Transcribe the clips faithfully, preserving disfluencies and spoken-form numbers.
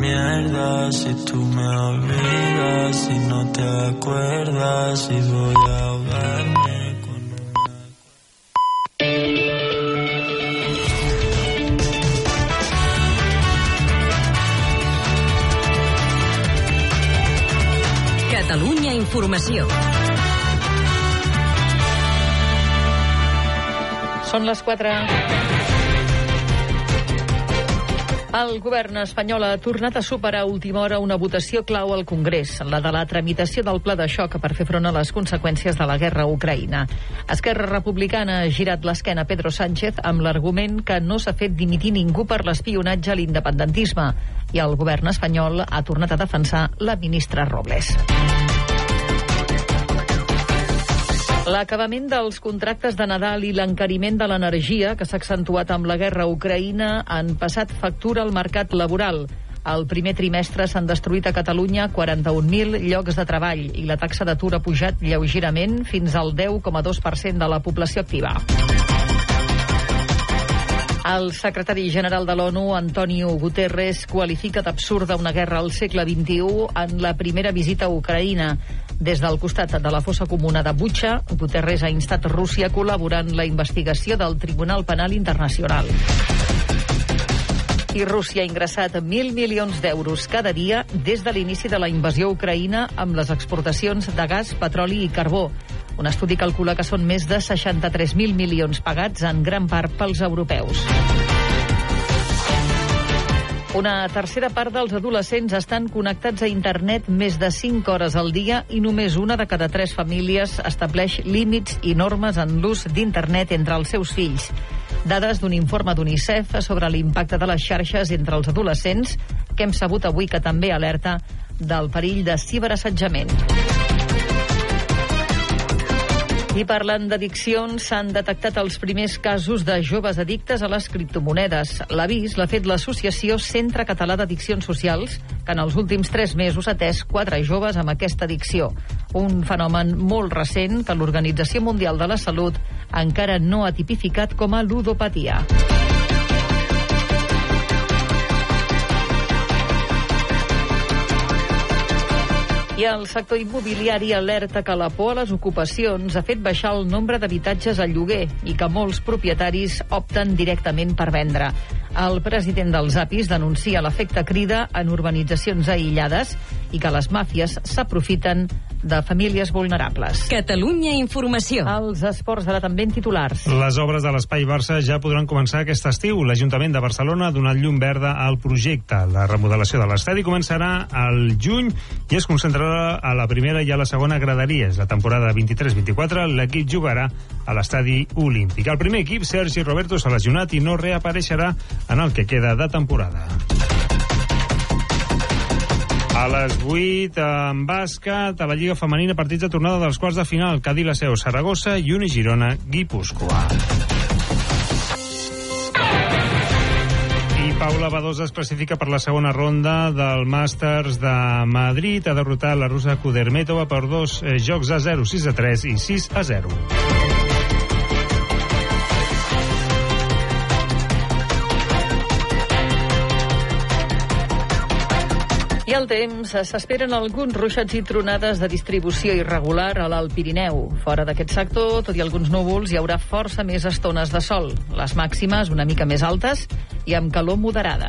mierda si tú me olvidas, si no te acuerdas, si voy a ahogarme con una... Catalunya Informació. Són les quatre. El govern espanyol ha tornat a superar a última hora una votació clau al Congrés, la de la tramitació del pla de xoc per fer front a les conseqüències de la guerra a Ucraïna. Esquerra Republicana ha girat l'esquena a Pedro Sánchez amb l'argument que no s'ha fet dimitir ningú per l'espionatge a l'independentisme i el govern espanyol ha tornat a defensar la ministra Robles. L'acabament dels contractes de Nadal i l'encariment de l'energia, que s'ha accentuat amb la guerra a Ucraïna, han passat factura al mercat laboral. Al primer trimestre s'han destruït a Catalunya quaranta-un mil llocs de treball i la taxa d'atur ha pujat lleugerament fins al deu coma dos per cent de la població activa. El secretari general de l'ONU, Antonio Guterres, qualifica d'absurda una guerra al segle vint-i-u en la primera visita a Ucraïna. Des del costat de la fossa comuna de Butxa, Guterres ha instat Rússia a col·laborar en la investigació del Tribunal Penal Internacional. I Rússia ha ingressat mil milions d'euros cada dia des de l'inici de la invasió a Ucraïna amb les exportacions de gas, petroli i carbó. Un estudi calcula que són més de seixanta-tres mil milions pagats en gran part pels europeus. Una tercera part dels adolescents estan connectats a internet més de cinc hores al dia i només una de cada tres famílies estableix límits i normes en l'ús d'internet entre els seus fills. Dades d'un informe d'UNICEF sobre l'impacte de les xarxes entre els adolescents, que hem sabut avui que també alerta del perill de ciberassetjament. I parlant d'addiccions, s'han detectat els primers casos de joves addictes a les criptomonedes. L'avís l'ha fet l'Associació Centre Català d'Addiccions Socials, que en els últims tres mesos ha atès quatre joves amb aquesta addicció. Un fenomen molt recent que l'Organització Mundial de la Salut encara no ha tipificat com a ludopatia. I el sector immobiliari alerta que la por a les ocupacions ha fet baixar el nombre d'habitatges al lloguer i que molts propietaris opten directament per vendre. El president dels A P I S denuncia l'efecte crida en urbanitzacions aïllades i que les màfies s'aprofiten de famílies vulnerables. Catalunya Informació. Els esports ara també en titulars. Les obres de l'Espai Barça ja podran començar aquest estiu. L'Ajuntament de Barcelona ha donat llum verda al projecte. La remodelació de l'estadi començarà al juny i es concentrarà a la primera i a la segona graderies. La temporada vint-i-tres vint-i-quatre l'equip jugarà a l'estadi Olímpic. El primer equip, Sergi Roberto, s'ha lesionat i no reapareixerà en el que queda de temporada. A les vuit, en bàsquet, a la Lliga Femenina, partits de tornada dels quarts de final. Cadí, la Seu, Saragossa i Uni Girona, Guipúscoa. I Paula Badosa es classifica per la segona ronda del Màsters de Madrid. Ha derrotat la russa Kudermetova per dos eh, jocs a zero, sis a tres i sis a zero. I el temps, s'esperen alguns ruixats i tronades de distribució irregular a l'Alt Pirineu. Fora d'aquest sector, tot i alguns núvols, hi haurà força més estones de sol. Les màximes una mica més altes i amb calor moderada.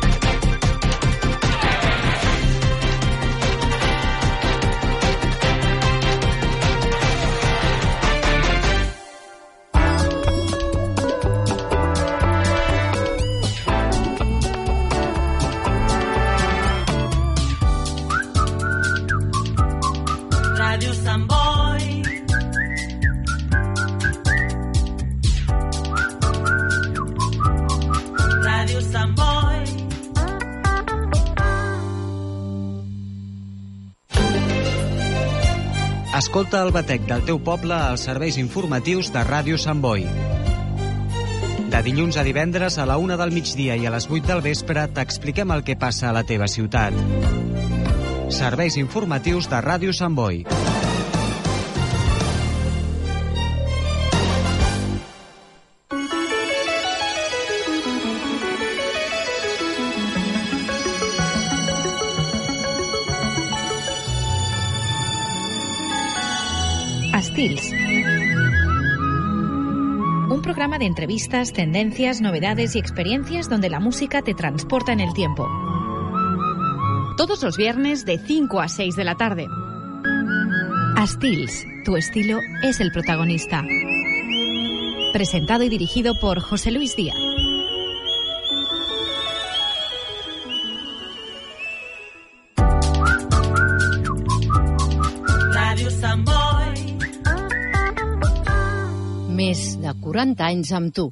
Escolta el batec del teu poble als serveis informatius de Ràdio Sant Boi. De dilluns a divendres a la una del migdia i a les vuit del vespre t'expliquem el que passa a la teva ciutat. Serveis informatius de Ràdio Sant Boi. Stils. Un programa de entrevistas, tendencias, novedades y experiencias donde la música te transporta en el tiempo. Todos los viernes de cinco a seis de la tarde. Stils, tu estilo es el protagonista. Presentado y dirigido por José Luis Díaz. Ràdio Sant Boi. Més de quaranta anys amb tu.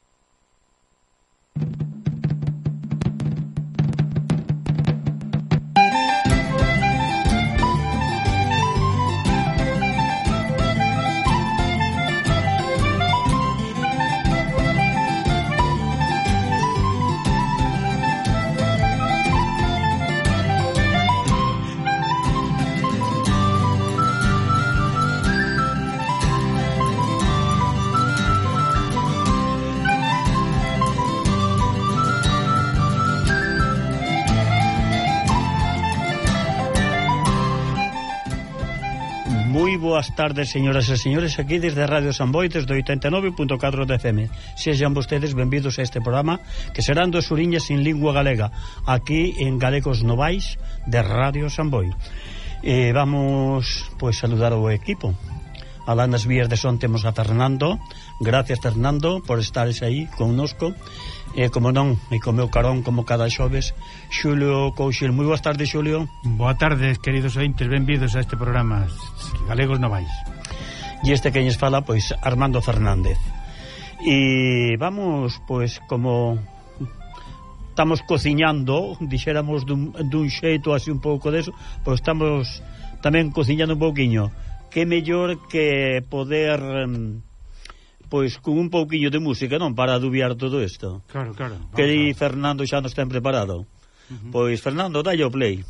Boas tardes, señoras e señores, aquí desde Radio San Boi, desde oitenta e nove punto catro de F M. Sexan vostedes benvidos a este programa, que serán dos uriñas en lingua galega, aquí en Galegos Novais de Radio San Boi. Eh, vamos, pues, saludar ao equipo. Alá nas vías de son temos a Fernando. Gracias, Fernando, por estares aí connosco. E, como non, e co meu carón, como cada xoves, Xulio Couchil. Moi boas tardes, Xulio. Boa tarde, queridos ointes, benvidos a este programa Galegos Novais. E este que nos fala, pois, Armando Fernández. E vamos, pois, como estamos cociñando, dixéramos dun, dun xeito así un pouco deso, pois estamos tamén cociñando un pouquiño. Que mellor que poder... pois con un pouquiño de música, non? Para adubiar todo isto. Claro, claro. Que aí Fernando xa nos ten preparado. Uh-huh. Pois, Fernando, dalle o play.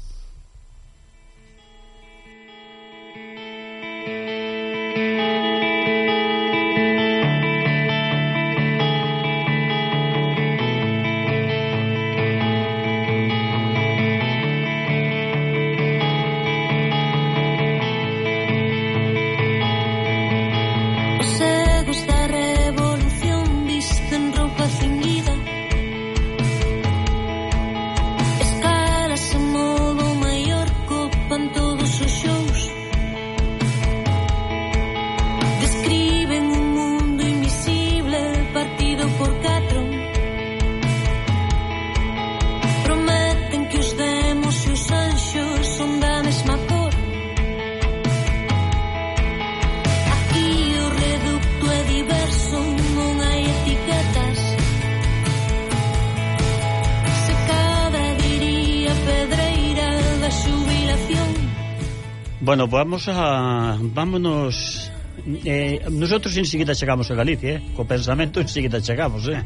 Bueno, vamos a... vámonos... Eh, nosotros enseguida chegamos a Galicia, eh? Co pensamento enseguida chegamos, eh?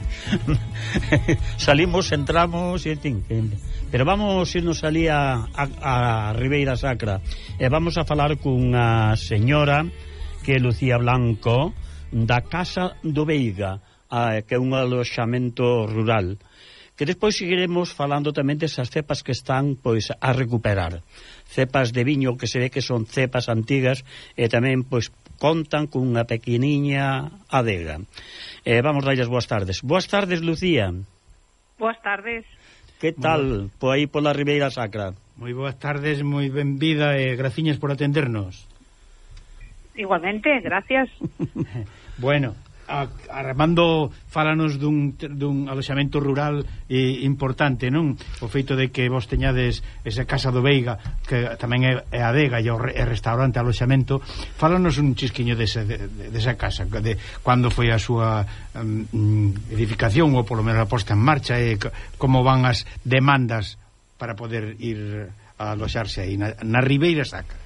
Salimos, entramos, en fin, pero vamos irnos ali a, a, a Ribeira Sacra e vamos a falar cunha señora que é Lucía Blanco, da Casa do Veiga, a, que é un aloxamento rural, que despois seguiremos falando tamén desas cepas que están, pois, a recuperar, cepas de viño que se ve que son cepas antigas e tamén, pois, contan cunha pequeniña adega. Eh, vamos darles boas tardes. Boas tardes, Lucía. Boas tardes. Que tal por aí pola Ribeira Sacra? Moi boas tardes, moi benvida e graciñas por atendernos. Igualmente, gracias. Bueno, a, Armando fálanos dun, dun aloxamento rural eh, importante, non? O feito de que vos teñades esa Casa do Veiga, que tamén é, é adega e o re, é restaurante aloxamento. Fálanos un chisquiño dese, de, de, desa casa, de cando foi a súa um, edificación, ou polo menos a posta en marcha, e como van as demandas para poder ir a aloxarse aí na, na Ribeira Sacra.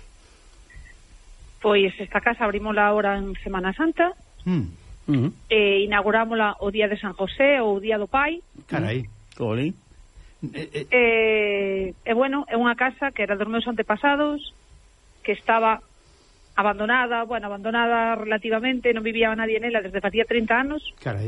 Pois esta casa abrimosla ahora en Semana Santa. Mm. Uh-huh. E inaugurámola o día de San José ou o día do Pai. Carai, Coli. E, e, e bueno, é unha casa que era dos meus antepasados, que estaba abandonada, bueno, abandonada relativamente, non vivía nadie nela desde facía trinta anos. Carai.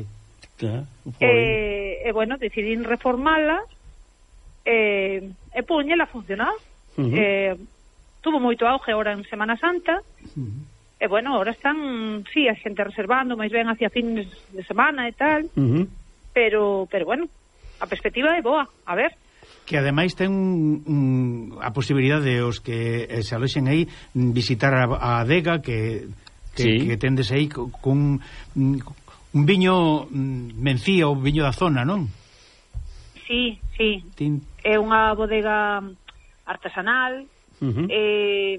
E, e bueno, decidín reformala e, e puñela a funcionar. Uh-huh. E, tuvo moito auge ahora en Semana Santa. Uh-huh. E, bueno, ahora están, sí, a xente reservando, máis ben hacia fines de semana e tal, Uh -huh. pero, pero bueno, a perspectiva é boa, a ver. Que ademais ten un, a posibilidade de os que eh, se aloxen aí visitar a, a adega que, que, sí. que tendes aí con un viño Mencía ou viño da zona, non? Sí, sí, Tin... é unha bodega artesanal, Uh -huh. eh,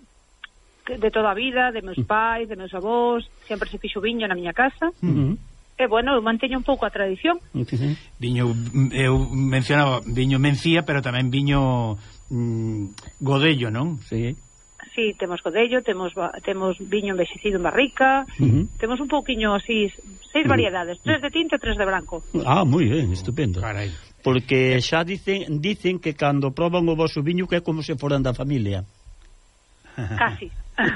de toda a vida, de meus pais, de meus avós, sempre se fixo viño na miña casa. Uh -huh. E, bueno, eu manteño un pouco a tradición. Uh -huh. Viño, eu mencionaba viño Mencía, pero tamén viño mm, Godello, non? Sí. Sí, temos Godello, temos temos viño envexecido en barrica, Uh -huh. temos un pouquiño así, seis variedades, tres de tinto e tres de branco. Ah, moi ben, estupendo. Carai. Porque xa dicen dicen que cando proban o vosso viño que é como se foran da familia. Casi.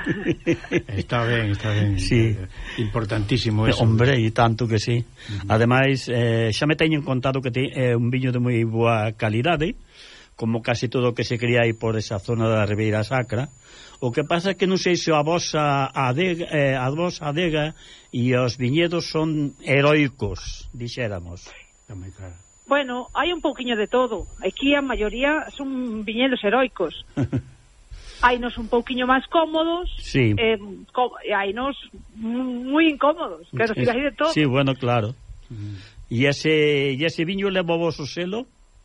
Está ben, está ben. Sí. Importantísimo eso. Hombre, e tanto que sí. Uh -huh. Ademais, eh, xa me teñen contado que te, é un viño de moi boa calidade, como casi todo o que se cría aí por esa zona da Ribeira Sacra. O que pasa é que non sei se a vosa adega, eh, a vosa adega e os viñedos son heroicos, dixéramos. Claro. Bueno, hai un pouquiño de todo. Aquí a maioría son viñedos heroicos. Hainos un pouquiño máis cómodos, sí. eh, e hainos moi incómodos, pero sí, si hai de todo. Sí, bueno, claro. E uh -huh. ese, e ese viño leva o vosso selo?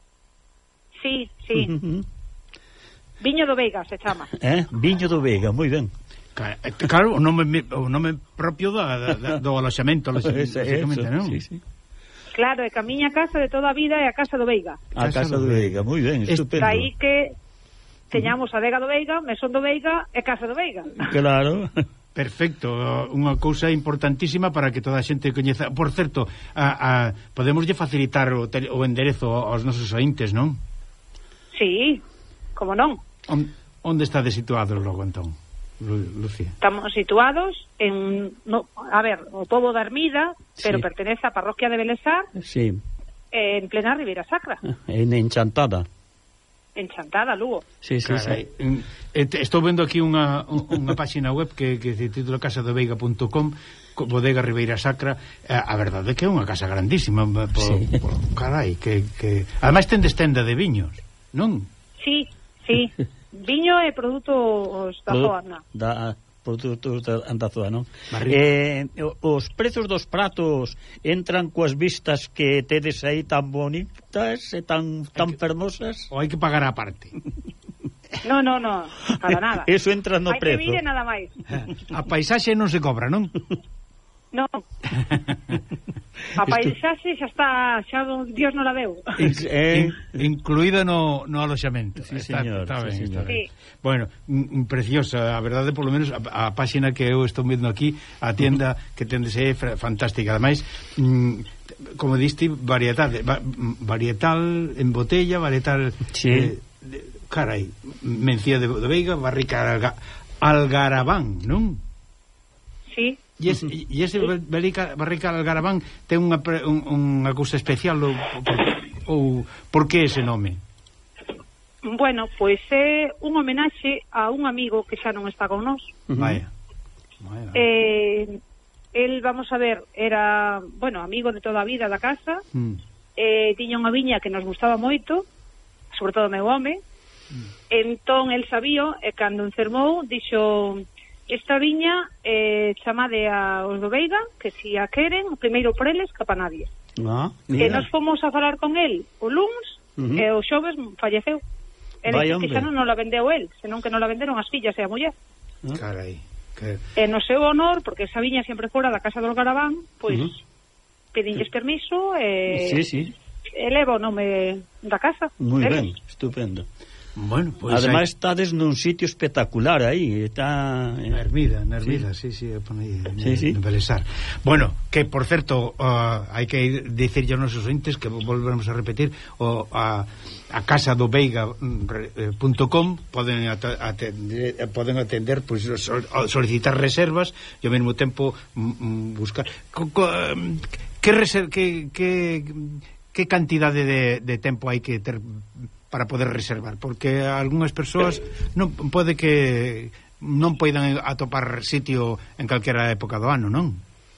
Sí, sí. Uh -huh. Viño do Veiga se chama. Eh? Viño do Veiga, moi ben. Claro, o nome, o nome propio da, da, do aloxamento, lógicamente, non? Sí, sí. Claro, é que a miña casa de toda a vida é a casa do Veiga. A casa, casa do Veiga, moi ben, estupendo. Aí que teñamos a adega do Veiga, mesón do Veiga e casa do Veiga. Claro. Perfecto, unha cousa importantísima para que toda a xente coñeza. Por certo, a, a, podemoslle facilitar o, tele, o enderezo aos nosos ointes, non? Sí, como non. On, onde está situado logo, entón, Lucía? Estamos situados en, no, a ver, o pobo da Ermida, sí. Pero pertenece á parroquia de Belesar, sí. En plena Ribeira Sacra. En Enchantada. Enchantada, Lugo. Sí, sí, Carai, sí. Estou vendo aquí unha, unha página web que, que se titula casa do veiga punto com, bodega Ribeira Sacra. A verdade é que é unha casa grandísima. Por, sí. por, carai, que, que... Ademais ten destenda de viños, non? Sí, sí. Viño e produtos da zona. Da produtos da zona, non? Eh, os prezos dos pratos entran coas vistas que tedes aí tan bonitas e tan, tan que, fermosas? Ou hai que pagar a parte? No, no, no, para nada. Eso entra no hai prezo. Hai que mire nada máis. A paisaxe non se cobra, non? Non. A paisaxe xa está, xa Dios non la deu. Eh, incluída no, no aloxamento. Sí, está, señor. Está ben, sí, está señor. ben. Sí. Bueno, m, preciosa, a verdade, por lo menos a, a páxina que eu estou vendo aquí, a tienda que tendes é fantástica. Ademais, m, como diste, varietade, va, varietal en botella, varietal sí. eh, de, carai, Mencía de, de Veiga, barrica alga, Algarabán, non? Sí. E ese, e ese barrica, barrica Algarabán ten unha, un, unha cousa especial ou, ou por que ese nome? Bueno, pois é un homenaxe a un amigo que xa non está con nós. Uh -huh. Vaya. Vaya. Eh, el, vamos a ver, era, bueno, amigo de toda a vida da casa. Mm. Eh, tiña unha viña que nos gustaba moito, sobre todo meu home. Mm. Entón, el sabía, e cando enfermou, dixo... Esta viña eh, chamade a os do Veiga, que si a queren, primeiro por eles, que pa nadie. Ah, e nos fomos a falar con el o luns, uh -huh. e o xoves falleceu. E que xa non nos la vendeu el, senón que nos la venderon as fillas e a muller. Ah. Carai. Que... E no seu honor, porque esa viña sempre fora da casa do Algarabán, pois uh -huh. pedinlles permiso e, sí, sí. e leva o nome da casa. Moi ben, estupendo. Bueno, pues ademais hay... estades nun sitio espectacular aí, está na Ermida, na Ermida, sí, sí, sí, aí, sí, sí. En Belesar. Bueno, que por certo, uh, hai que dicir aos nosos ointes que volvemos a repetir, o a a casa do veiga punto com poden atender, poden atender pois pues, solicitar reservas e ao mesmo tempo mm, buscar que reser, que que que cantidade de, de tempo hai que ter para poder reservar, porque algunhas persoas non pode que non poidan atopar sitio en calquera época do ano, non?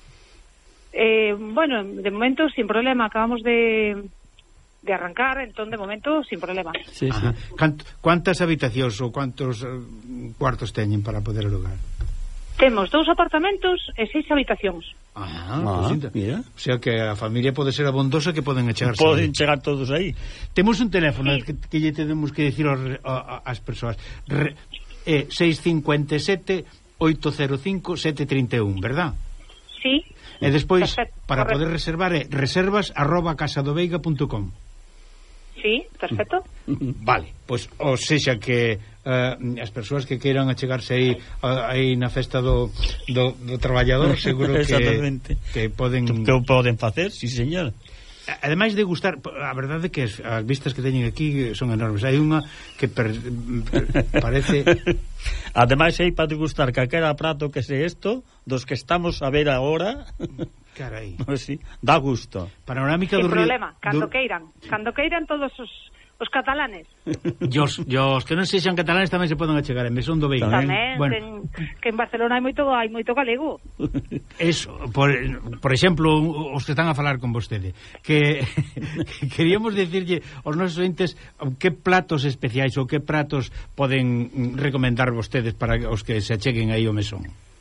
Eh, bueno, de momento sin problema, acabamos de de arrancar, entón de momento sin problema. Sí, sí. Cant, Cuántas habitacións ou cuántos uh, cuartos teñen para poder alugar? Temos dous apartamentos e seis habitacións. Ah, ah pues, mira. O sea que a familia pode ser abondosa, que poden chegarse. Poden chegar todos aí. Temos un teléfono sí. que, que lle temos que dicir aos, a, a, ás persoas. Re, eh, seis cinco sete, oito cero cinco, sete tres un, verdad? Sí. E despois, perfecto, para correcto. poder reservar, é reservas arroba casadoveiga punto com. Sí, perfecto. Vale, pois, pues, ou sexa que uh, as persoas que queiran achegarse aí uh, aí na festa do, do, do traballador, seguro que, que poden... Que o poden facer, sí, señor. Ademais de gustar, a verdade é que as, as vistas que teñen aquí son enormes. Hai unha que per, per, parece... Ademais hai para degustar calquera prato que se isto, dos que estamos a ver agora... Carai. Pues sí, dá gusto. Panorámica Sin do río, problema, cando do... queiran. Cando queiran todos os, os catalanes. E os, os que non sexan catalanes tamén se poden achegar en Mesón do Veiga. Tamén, bueno. ten, que en Barcelona hai moito hai moito galego. Eso, por, por exemplo, os que están a falar con vostede, que, que queríamos decirlle aos nosos ointes que platos especiais ou que pratos poden recomendar vostedes para os que se acheguen aí ao Mesón.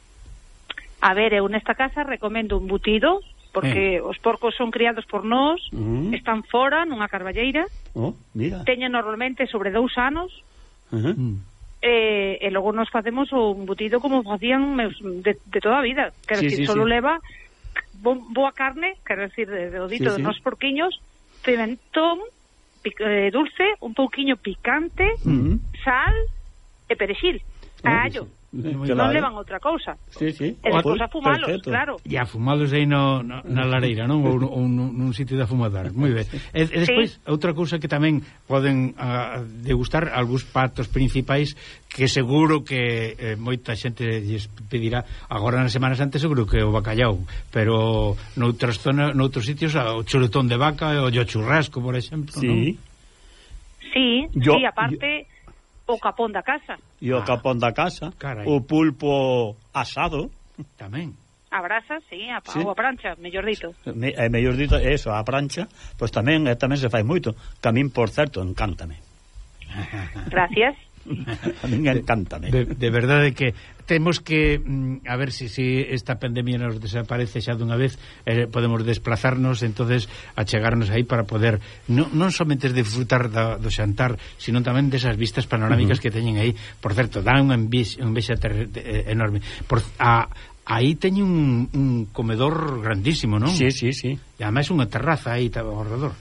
A ver, eu nesta casa recomendo un embutido, porque eh. os porcos son criados por nós, uh-huh. están fora nunha carballeira, oh, mira. teñen normalmente sobre dous anos, uh-huh. e, e logo nos facemos o embutido como facían meus, de, de toda a vida, quero sí, decir, sí, solo sí. leva bo, boa carne, quero decir, de, de odito sí, de sí. nos porquiños, pimentón, pic, eh, dulce, un pouquiño picante, uh-huh. sal e perexil, uh-huh. a allo. Non claro. levan outra cousa. Sí, sí. E despois a fumalos, perfecto. Claro. E a fumalos aí no, no, na lareira, non? Ou, ou nun sitio de afumadar. Moi ben. E, e despois, sí. outra cousa que tamén poden uh, degustar algúns pratos principais que seguro que eh, moita xente lles pedirá agora nas Semanas Antes, seguro que o bacallau, pero noutras zonas, noutros sitios o chuletón de vaca, o churrasco, por exemplo, sí. non? Sí, yo, sí, aparte... Yo... o capón da casa. E o ah, capón da casa, carai. O pulpo asado tamén. A brasa, sí, a, sí. ou a prancha, mellor dito. Me, eh, mellor dito, eso, a prancha, pois pues tamén eh, tamén se fai moito. Que a min, por certo, encántame. Gracias. A min encántame. De, de verdade que temos que mm, a ver se si, si esta pandemia nos desaparece xa dunha vez, eh, podemos desplazarnos, entonces achegarnos aí para poder no, non somente disfrutar da, do xantar, sino tamén desas vistas panorámicas uh-huh. que teñen aí. Por certo, dan unha envexa, envexa ter, eh, enorme. Por, a, aí teñen un, un comedor grandísimo, non? Sí, sí, sí. E ademais unha terraza aí ao redor.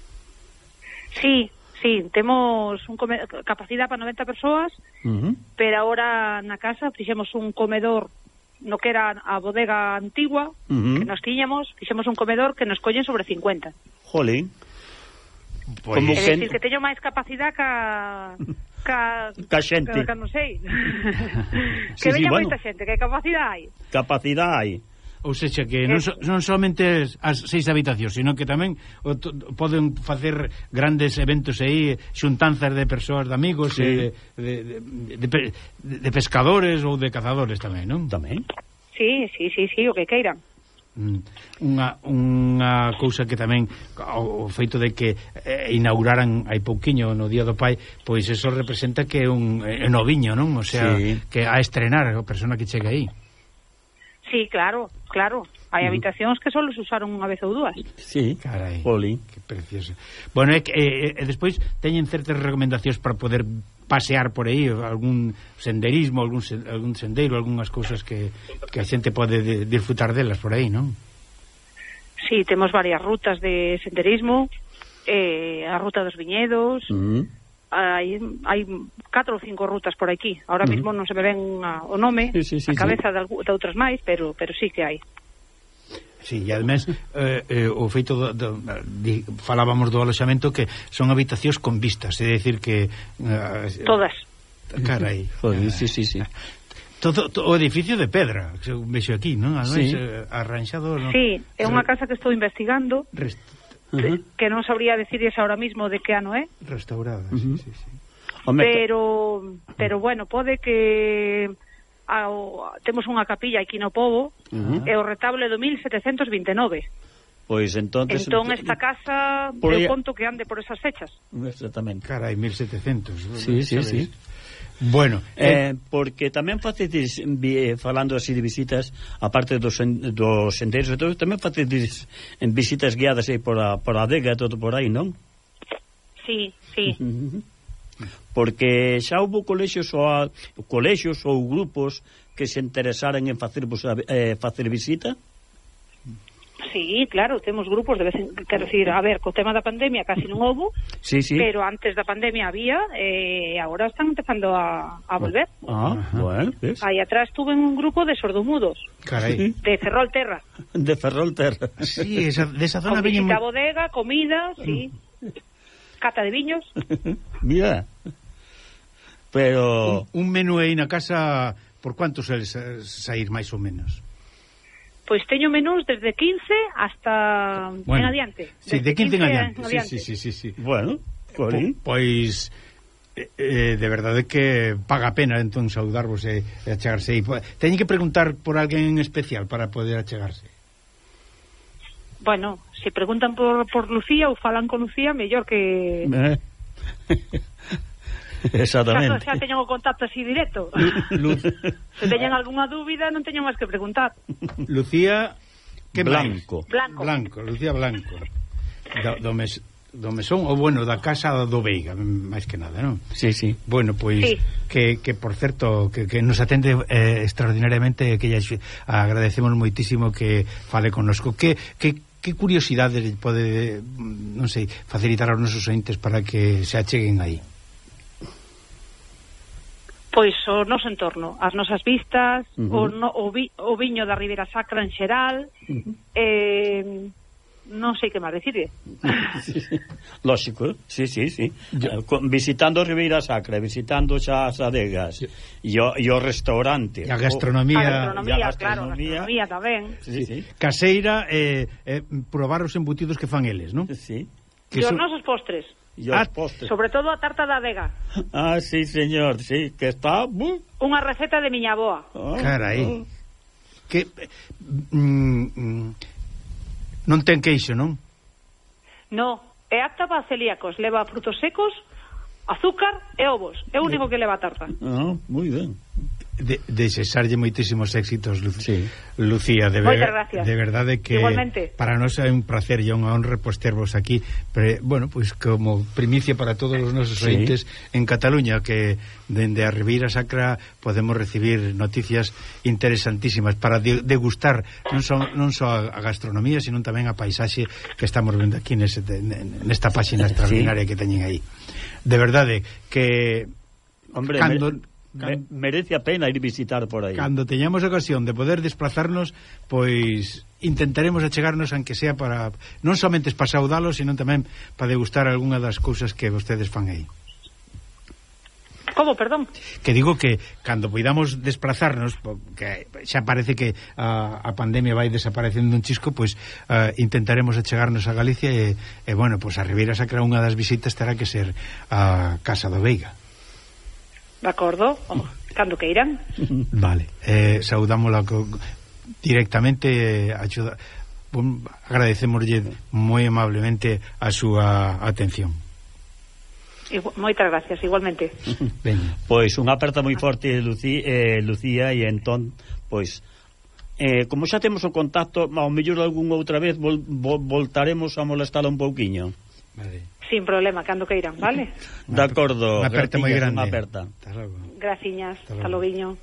Sí. Sí, temos un come- capacidade para noventa persoas, uh-huh. pero agora na casa fixemos un comedor no que era a bodega antigua, uh-huh. que nos tiñamos, fixemos un comedor que nos collen sobre cincuenta. Jolín. Pues, é que... decir, que teño máis capacidade ca... ca... ca xente. Ca, ca non sei. Sí, que veña sí, bueno. moita xente, que capacidade hai. Capacidade hai. Ou seja, que non, so, non somente as seis habitacións, sino que tamén o, to, poden facer grandes eventos aí, xuntanzas de persoas, de amigos, sí. de, de, de, de, de pescadores ou de cazadores tamén, non? Tamén. Sí, sí, sí, sí, o que queiran. Mm. Unha, unha cousa que tamén o, o feito de que eh, inauguraran hai pouquiño no Día do Pai, pois eso representa que é un eh, noviño, non? O sea, sí. que a estrenar a persona que chega aí. Sí, claro, claro. Hai uh-huh. habitacións que só se usaron unha vez ou dúas. Sí, carai. Poli. Que precioso. Bueno, e, e, e despois teñen certas recomendacións para poder pasear por aí, algún senderismo, algún, algún sendeiro, algunhas cousas que, que a xente pode de, disfrutar delas por aí, non? Sí, temos varias rutas de senderismo, eh, a ruta dos viñedos... Uh-huh. Hai, hai catro ou cinco rutas por aquí. Ahora uh-huh. mismo non se me ven a, o nome sí, sí, sí, a cabeza sí. de, de outras máis, pero pero sí que hai. Sí, e además eh, eh, o feito do, do, de, falábamos do aloxamento que son habitacións con vistas, é dicir que eh, todas. Carai. Joder, sí, sí, sí. Todo, todo o edificio de pedra, que vexo aquí, non? Además, sí. eh, arranxado, ¿no? Sí, é unha casa que estou investigando. Rest Uh-huh. que non sabría decirles ahora mismo de que ano é. Restaurada, uh-huh. sí, sí, sí. Pero, pero bueno, pode que ao, temos unha capilla aquí no Pobo, uh-huh. e o retablo é do mil setecentos vinte e nove. Pois entonces... Entón esta casa, por eu ella... conto que ande por esas fechas. Exactamente. Carai, mil setecientos. Sí, sí, sí. Bueno, eh, eh, porque tamén facedes, falando así de visitas, aparte dos, dos senderos e todo, tamén facedes visitas guiadas aí por a, por a adega e todo por aí, non? Sí, sí. Uh-huh. Porque xa houve colexios ou, a, colexios ou grupos que se interesaran en facer, eh, facer visita? Sí, claro, temos grupos de vez en, quero decir, a ver, co tema da pandemia casi non houbo, sí, sí. Pero antes da pandemia había e eh, agora están empezando a, a volver. Ah, bueno, ¿ves? Aí atrás tuve un grupo de sordomudos. Carai. De Ferrolterra. De Ferrolterra. Sí, esa, de esa zona con viñen... visita a bodega, comida, sí. Cata de viños. Mira. Pero... Un, un menú aí na casa, por cuánto suele sair máis ou menos? Pois teño menús desde quince hasta bueno, en adiante. Sí, de quince en adiante. en adiante. Sí, sí, sí, sí. Bueno, po, pois eh, de verdade que paga a pena entón saudarvos e, e achegarse aí. Teñen que preguntar por alguén en especial para poder achegarse. Bueno, se preguntan por, por Lucía ou falan con Lucía, mellor que... Eh. Exactamente. Xa, xa teñen o contacto así directo. Se teñen algunha dúbida non teñen máis que preguntar. Lucía que Blanco. Blanco. Blanco, Lucía Blanco. Do, do, mes, do mesón, ou bueno, da casa do Veiga, máis que nada, non? Sí, sí. Bueno, pois sí. que, que por certo que, que nos atende eh, extraordinariamente, que ya agradecemos moitísimo que fale connosco. Que que que curiosidades pode, non sei, facilitar aos nosos entes para que se acheguen aí? Pois o noso entorno, as nosas vistas, uh-huh. o, no, o, vi, o viño da Ribeira Sacra en xeral, uh-huh. eh, non sei que máis dicirle. Sí, sí. Lógico, sí, sí, sí. Yo... Visitando Ribeira Sacra, visitando xa as adegas, e o, o restaurante. E a gastronomía. A gastronomía, a gastronomía claro, a gastronomía tamén. Sí, sí. Caseira, eh, eh, probar os embutidos que fan eles, non? Sí. Que e os so... nosos postres. E os postres. Sobre todo a tarta da adega. Ah, sí, señor, sí, que está... Uh. Unha receta de miña aboa. Oh, Carai. Oh. Que... Mm, mm, non ten queixo, non? No, é apta para celíacos. Leva frutos secos, azúcar e ovos. É o único que leva a tarta. Ah, moi ben. De, desexarlle moitísimos éxitos, Lu sí. Lucía, de, ver, de verdade que igualmente. Para nós é un placer e unha honra postervos aquí, pero, bueno, pois pues, como primicia para todos os nosos sí. ointes en Cataluña, que dende a Ribeira Sacra podemos recibir noticias interesantísimas para de, degustar non só, non só a gastronomía, sino tamén a paisaxe que estamos vendo aquí nese, nesta páxina extraordinaria sí. que teñen aí. De verdade que hombre, cando... Me... Me, merece a pena ir visitar por aí. Cando teñamos ocasión de poder desplazarnos, pois intentaremos achegarnos, aunque sea para non somente para saudalos, sino tamén para degustar algunha das cousas que vostedes fan aí. Como, perdón? Que digo que cando poidamos desplazarnos, que xa parece que a, a pandemia vai desaparecendo un chisco, pois uh, intentaremos achegarnos a Galicia e, e bueno, pois a Ribeira Sacra unha das visitas terá que ser a Casa do Veiga. De acordo, oh, cando que irán. Vale, eh, saudámola co, directamente, eh, axuda, bon, agradecemoslle moi amablemente a súa atención. Igu moitas gracias, igualmente. Ben. Pois unha aperta moi forte, Lucía, eh, Lucía e entón, pois eh, como xa temos o contacto, ao mellor algunha outra vez vol, vol, voltaremos a molestala un pouquiño. Vale. Sin problema, cando que irán, vale? De acordo. Unha aperta moi grande. Unha aperta. Graciñas, hasta loguiño.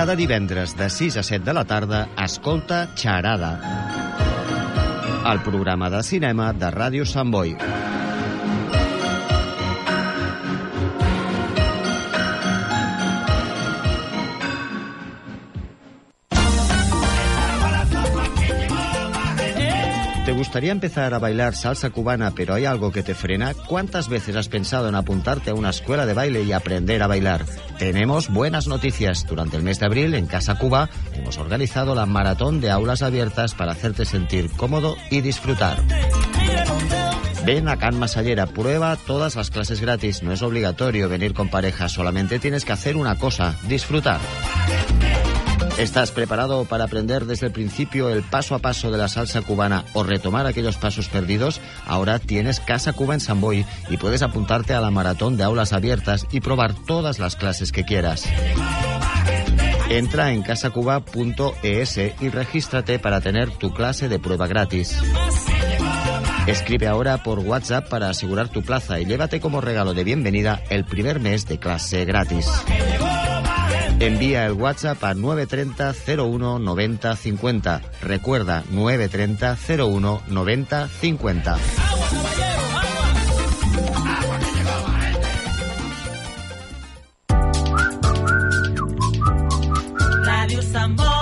Cada divendres de sis a set de la tarda, escolta Xarada, el programa de cinema de Ràdio Sant Boi. ¿Te gustaría empezar a bailar salsa cubana, pero hay algo que te frena? ¿Cuántas veces has pensado en apuntarte a una escuela de baile y aprender a bailar? Tenemos buenas noticias. Durante el mes de abril, en Casa Cuba, hemos organizado la maratón de aulas abiertas para hacerte sentir cómodo y disfrutar. Ven a Can Masallera, prueba todas las clases gratis. No es obligatorio venir con pareja, solamente tienes que hacer una cosa, disfrutar. ¿Estás preparado para aprender desde el principio el paso a paso de la salsa cubana o retomar aquellos pasos perdidos? Ahora tienes Casa Cuba en Sant Boi y puedes apuntarte a la maratón de aulas abiertas y probar todas las clases que quieras. Entra en casacuba punto es y regístrate para tener tu clase de prueba gratis. Escribe ahora por WhatsApp para asegurar tu plaza y llévate como regalo de bienvenida el primer mes de clase gratis. Envía el WhatsApp a nueve tres cero cero uno noventa cincuenta. Recuerda, nueve tres cero cero uno noventa cincuenta. Radio Sant Boi.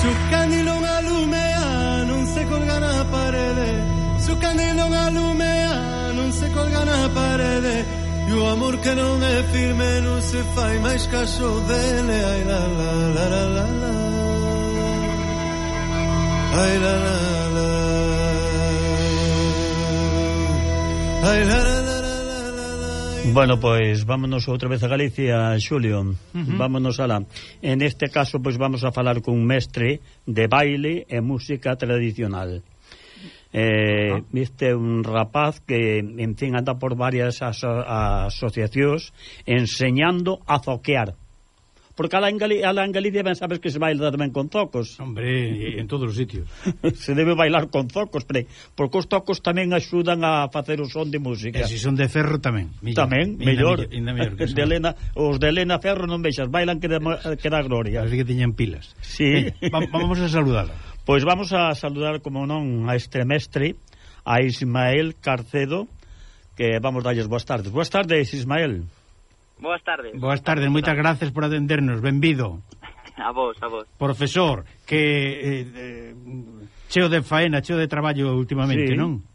Su candilo alumea, non se colga na parede. Su candilo alumea, non se colga na parede. E o amor que non é firme non se fai máis caso dele. Ai la la la la la la. Ai la la la. Ai la la la la la la. Bueno, pois vámonos outra vez a Galicia, Xulio. Uh-huh. Vámonos alá. En este caso, pois vamos a falar cun mestre de baile e música tradicional. Eh, ah. Viste un rapaz que, en fin, anda por varias aso asociacións enseñando a zoquear. Porque alá en, Gali alá en Galicia ben sabes que se baila tamén con zocos. Hombre, en todos os sitios. Se debe bailar con zocos, pre, porque os zocos tamén axudan a facer o son de música. E se son de ferro tamén. Millor. Tamén, mellor. Inda mellor que de Elena, os de Elena Ferro non vexas, bailan que, de, que da gloria. Así que teñen pilas. Sí. Va vamos a saludala. Pois vamos a saludar, como non, a este mestre, a Ismael Carcedo, que vamos darlles boas tardes. Boas tardes, Ismael. Boas tardes. Boas tardes, moitas gracias por atendernos. Benvido. A vos, a vos. Profesor, que eh, eh, cheo de faena, cheo de traballo últimamente, sí. Non?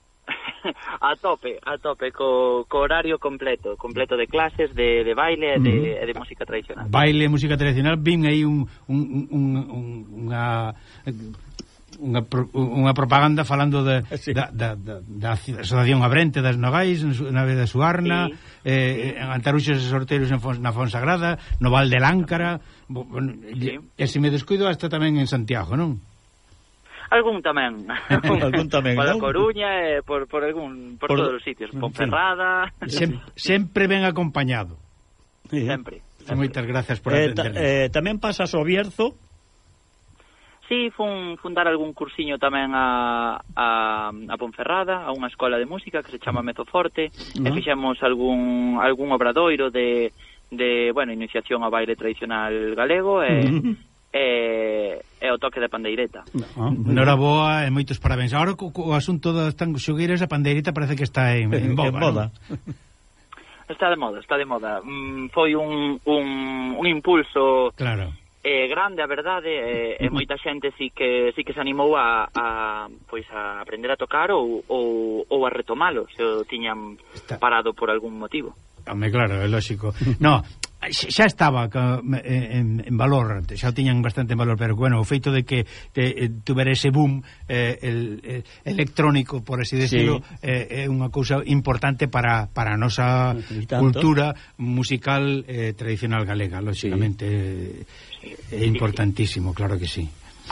A tope, a tope, co, co horario completo, completo de clases, de, de baile e de, uh-huh. de música tradicional. Baile e música tradicional, vin aí un, un, un, un, unha... Unha, unha propaganda falando de, sí. da, da, da, da Asociación Abrente das Nogais na Veda Suarna, sí. eh, sí. en Antaruxos e Sorteiros en Fons, na Fonsagrada, no Val de Láncara, sí. E se me descuido hasta tamén en Santiago, non? Algún tamén. Algún tamén, por non? A Coruña e por, por, algún, por, por todos os sitios. Ponferrada. Sem, sempre ben acompañado. Sí. Sempre. sempre. Moitas gracias por eh, atendernos. Ta, eh, tamén pasas o Bierzo. Sí, fun fundar algún cursiño tamén a, a, a Ponferrada, a unha escola de música que se chama Mezoforte, uh-huh. e fixemos algún algún obradoiro de, de bueno, iniciación ao baile tradicional galego e, uh-huh. e, e o toque de pandeireta. Uh-huh. Noraboa e moitos parabéns. Agora co, co asunto das tangoxugueiras, a pandeireta parece que está en, en boga, moda. Está de moda, está de moda. Mm, foi un, un, un impulso... Claro. É grande, a verdade, e, e moita xente sí que sí que se animou a, a pois a aprender a tocar ou, ou, ou a retomalo, se o tiñan Está. parado por algún motivo. Home, claro, é lógico. No, xa estaba en, en valor, xa o tiñan bastante en valor, pero bueno, o feito de que te, tuvera ese boom eh, el, el, electrónico, por así decirlo, sí. eh, é unha cousa importante para, para a nosa cultura musical eh, tradicional galega, lógicamente. Sí. É importantísimo, claro que sí.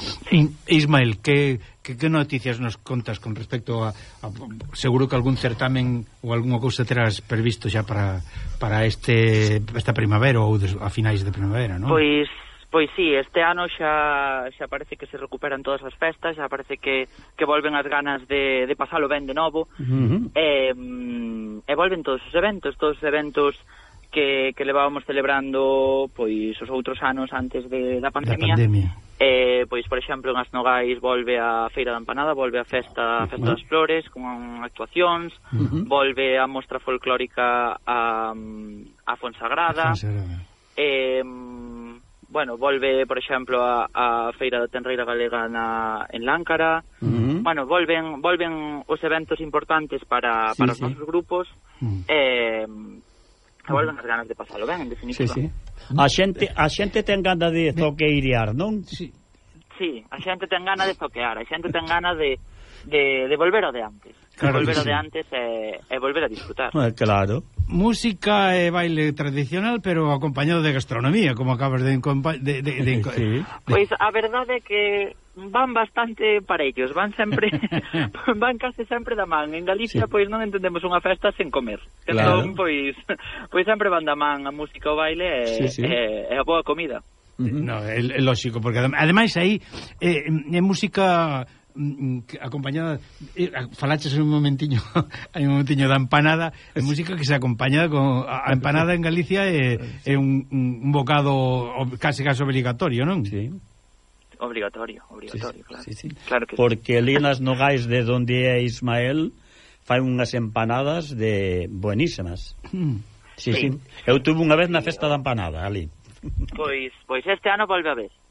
Ismael, que, que, que noticias nos contas con respecto a, a seguro que algún certamen ou algunha cousa terás previsto xa para, para este esta primavera ou des, a finais de primavera, non? Pois Pois sí, este ano xa xa parece que se recuperan todas as festas, xa parece que, que volven as ganas de, de pasalo ben de novo, uh-huh. e, e volven todos os eventos, todos os eventos que, que levábamos celebrando pois os outros anos antes de, da pandemia. Da pandemia. Eh, pois, por exemplo, en As Nogais volve a Feira da Empanada, volve a Festa, a Festa uh-huh. das Flores con actuacións, uh-huh. volve a Mostra Folclórica a, a Fonsagrada. A Fonsagrada. Eh, bueno, volve, por exemplo, a, a Feira da Tenreira Galega na, en Láncara. Uh-huh. Bueno, volven volven os eventos importantes para, sí, para os sí. nosos grupos. Uh-huh. Eh, que volven as ganas de pasalo ben, en definitiva. Sí, sí. A xente, a xente ten ganas de zoqueirear, non? Sí. Sí, a xente ten ganas de zoquear, a xente ten ganas de, de, de volver ao de antes. Claro, volver ao sí. de antes e, e volver a disfrutar. Eh, claro. Música e baile tradicional, pero acompañado de gastronomía, como acabas de... de, de, de, de sí. Pois a verdade é que van bastante parellos, van sempre van case sempre da man. En Galicia sí. pois non entendemos unha festa sen comer. Claro. Entón, pois pois sempre van da man a música o baile e, sí, sí. e, e a boa comida. Uh-huh. No, é, é lógico, porque ademais aí é, é música acompañada, eh, falaches un momentiño hai un momentiño da empanada, é música que se acompaña con a empanada en Galicia é, é un, un bocado case case obligatorio, non? Sí. Obligatorio, obligatorio, sí, claro. Sí, sí. Claro que porque sí. ali nas Nogais de donde é Ismael fai unhas empanadas de buenísimas. Mm. Sí, sí, sí. Eu tuve unha vez na festa da empanada ali. Pois, pois este ano volve a ver.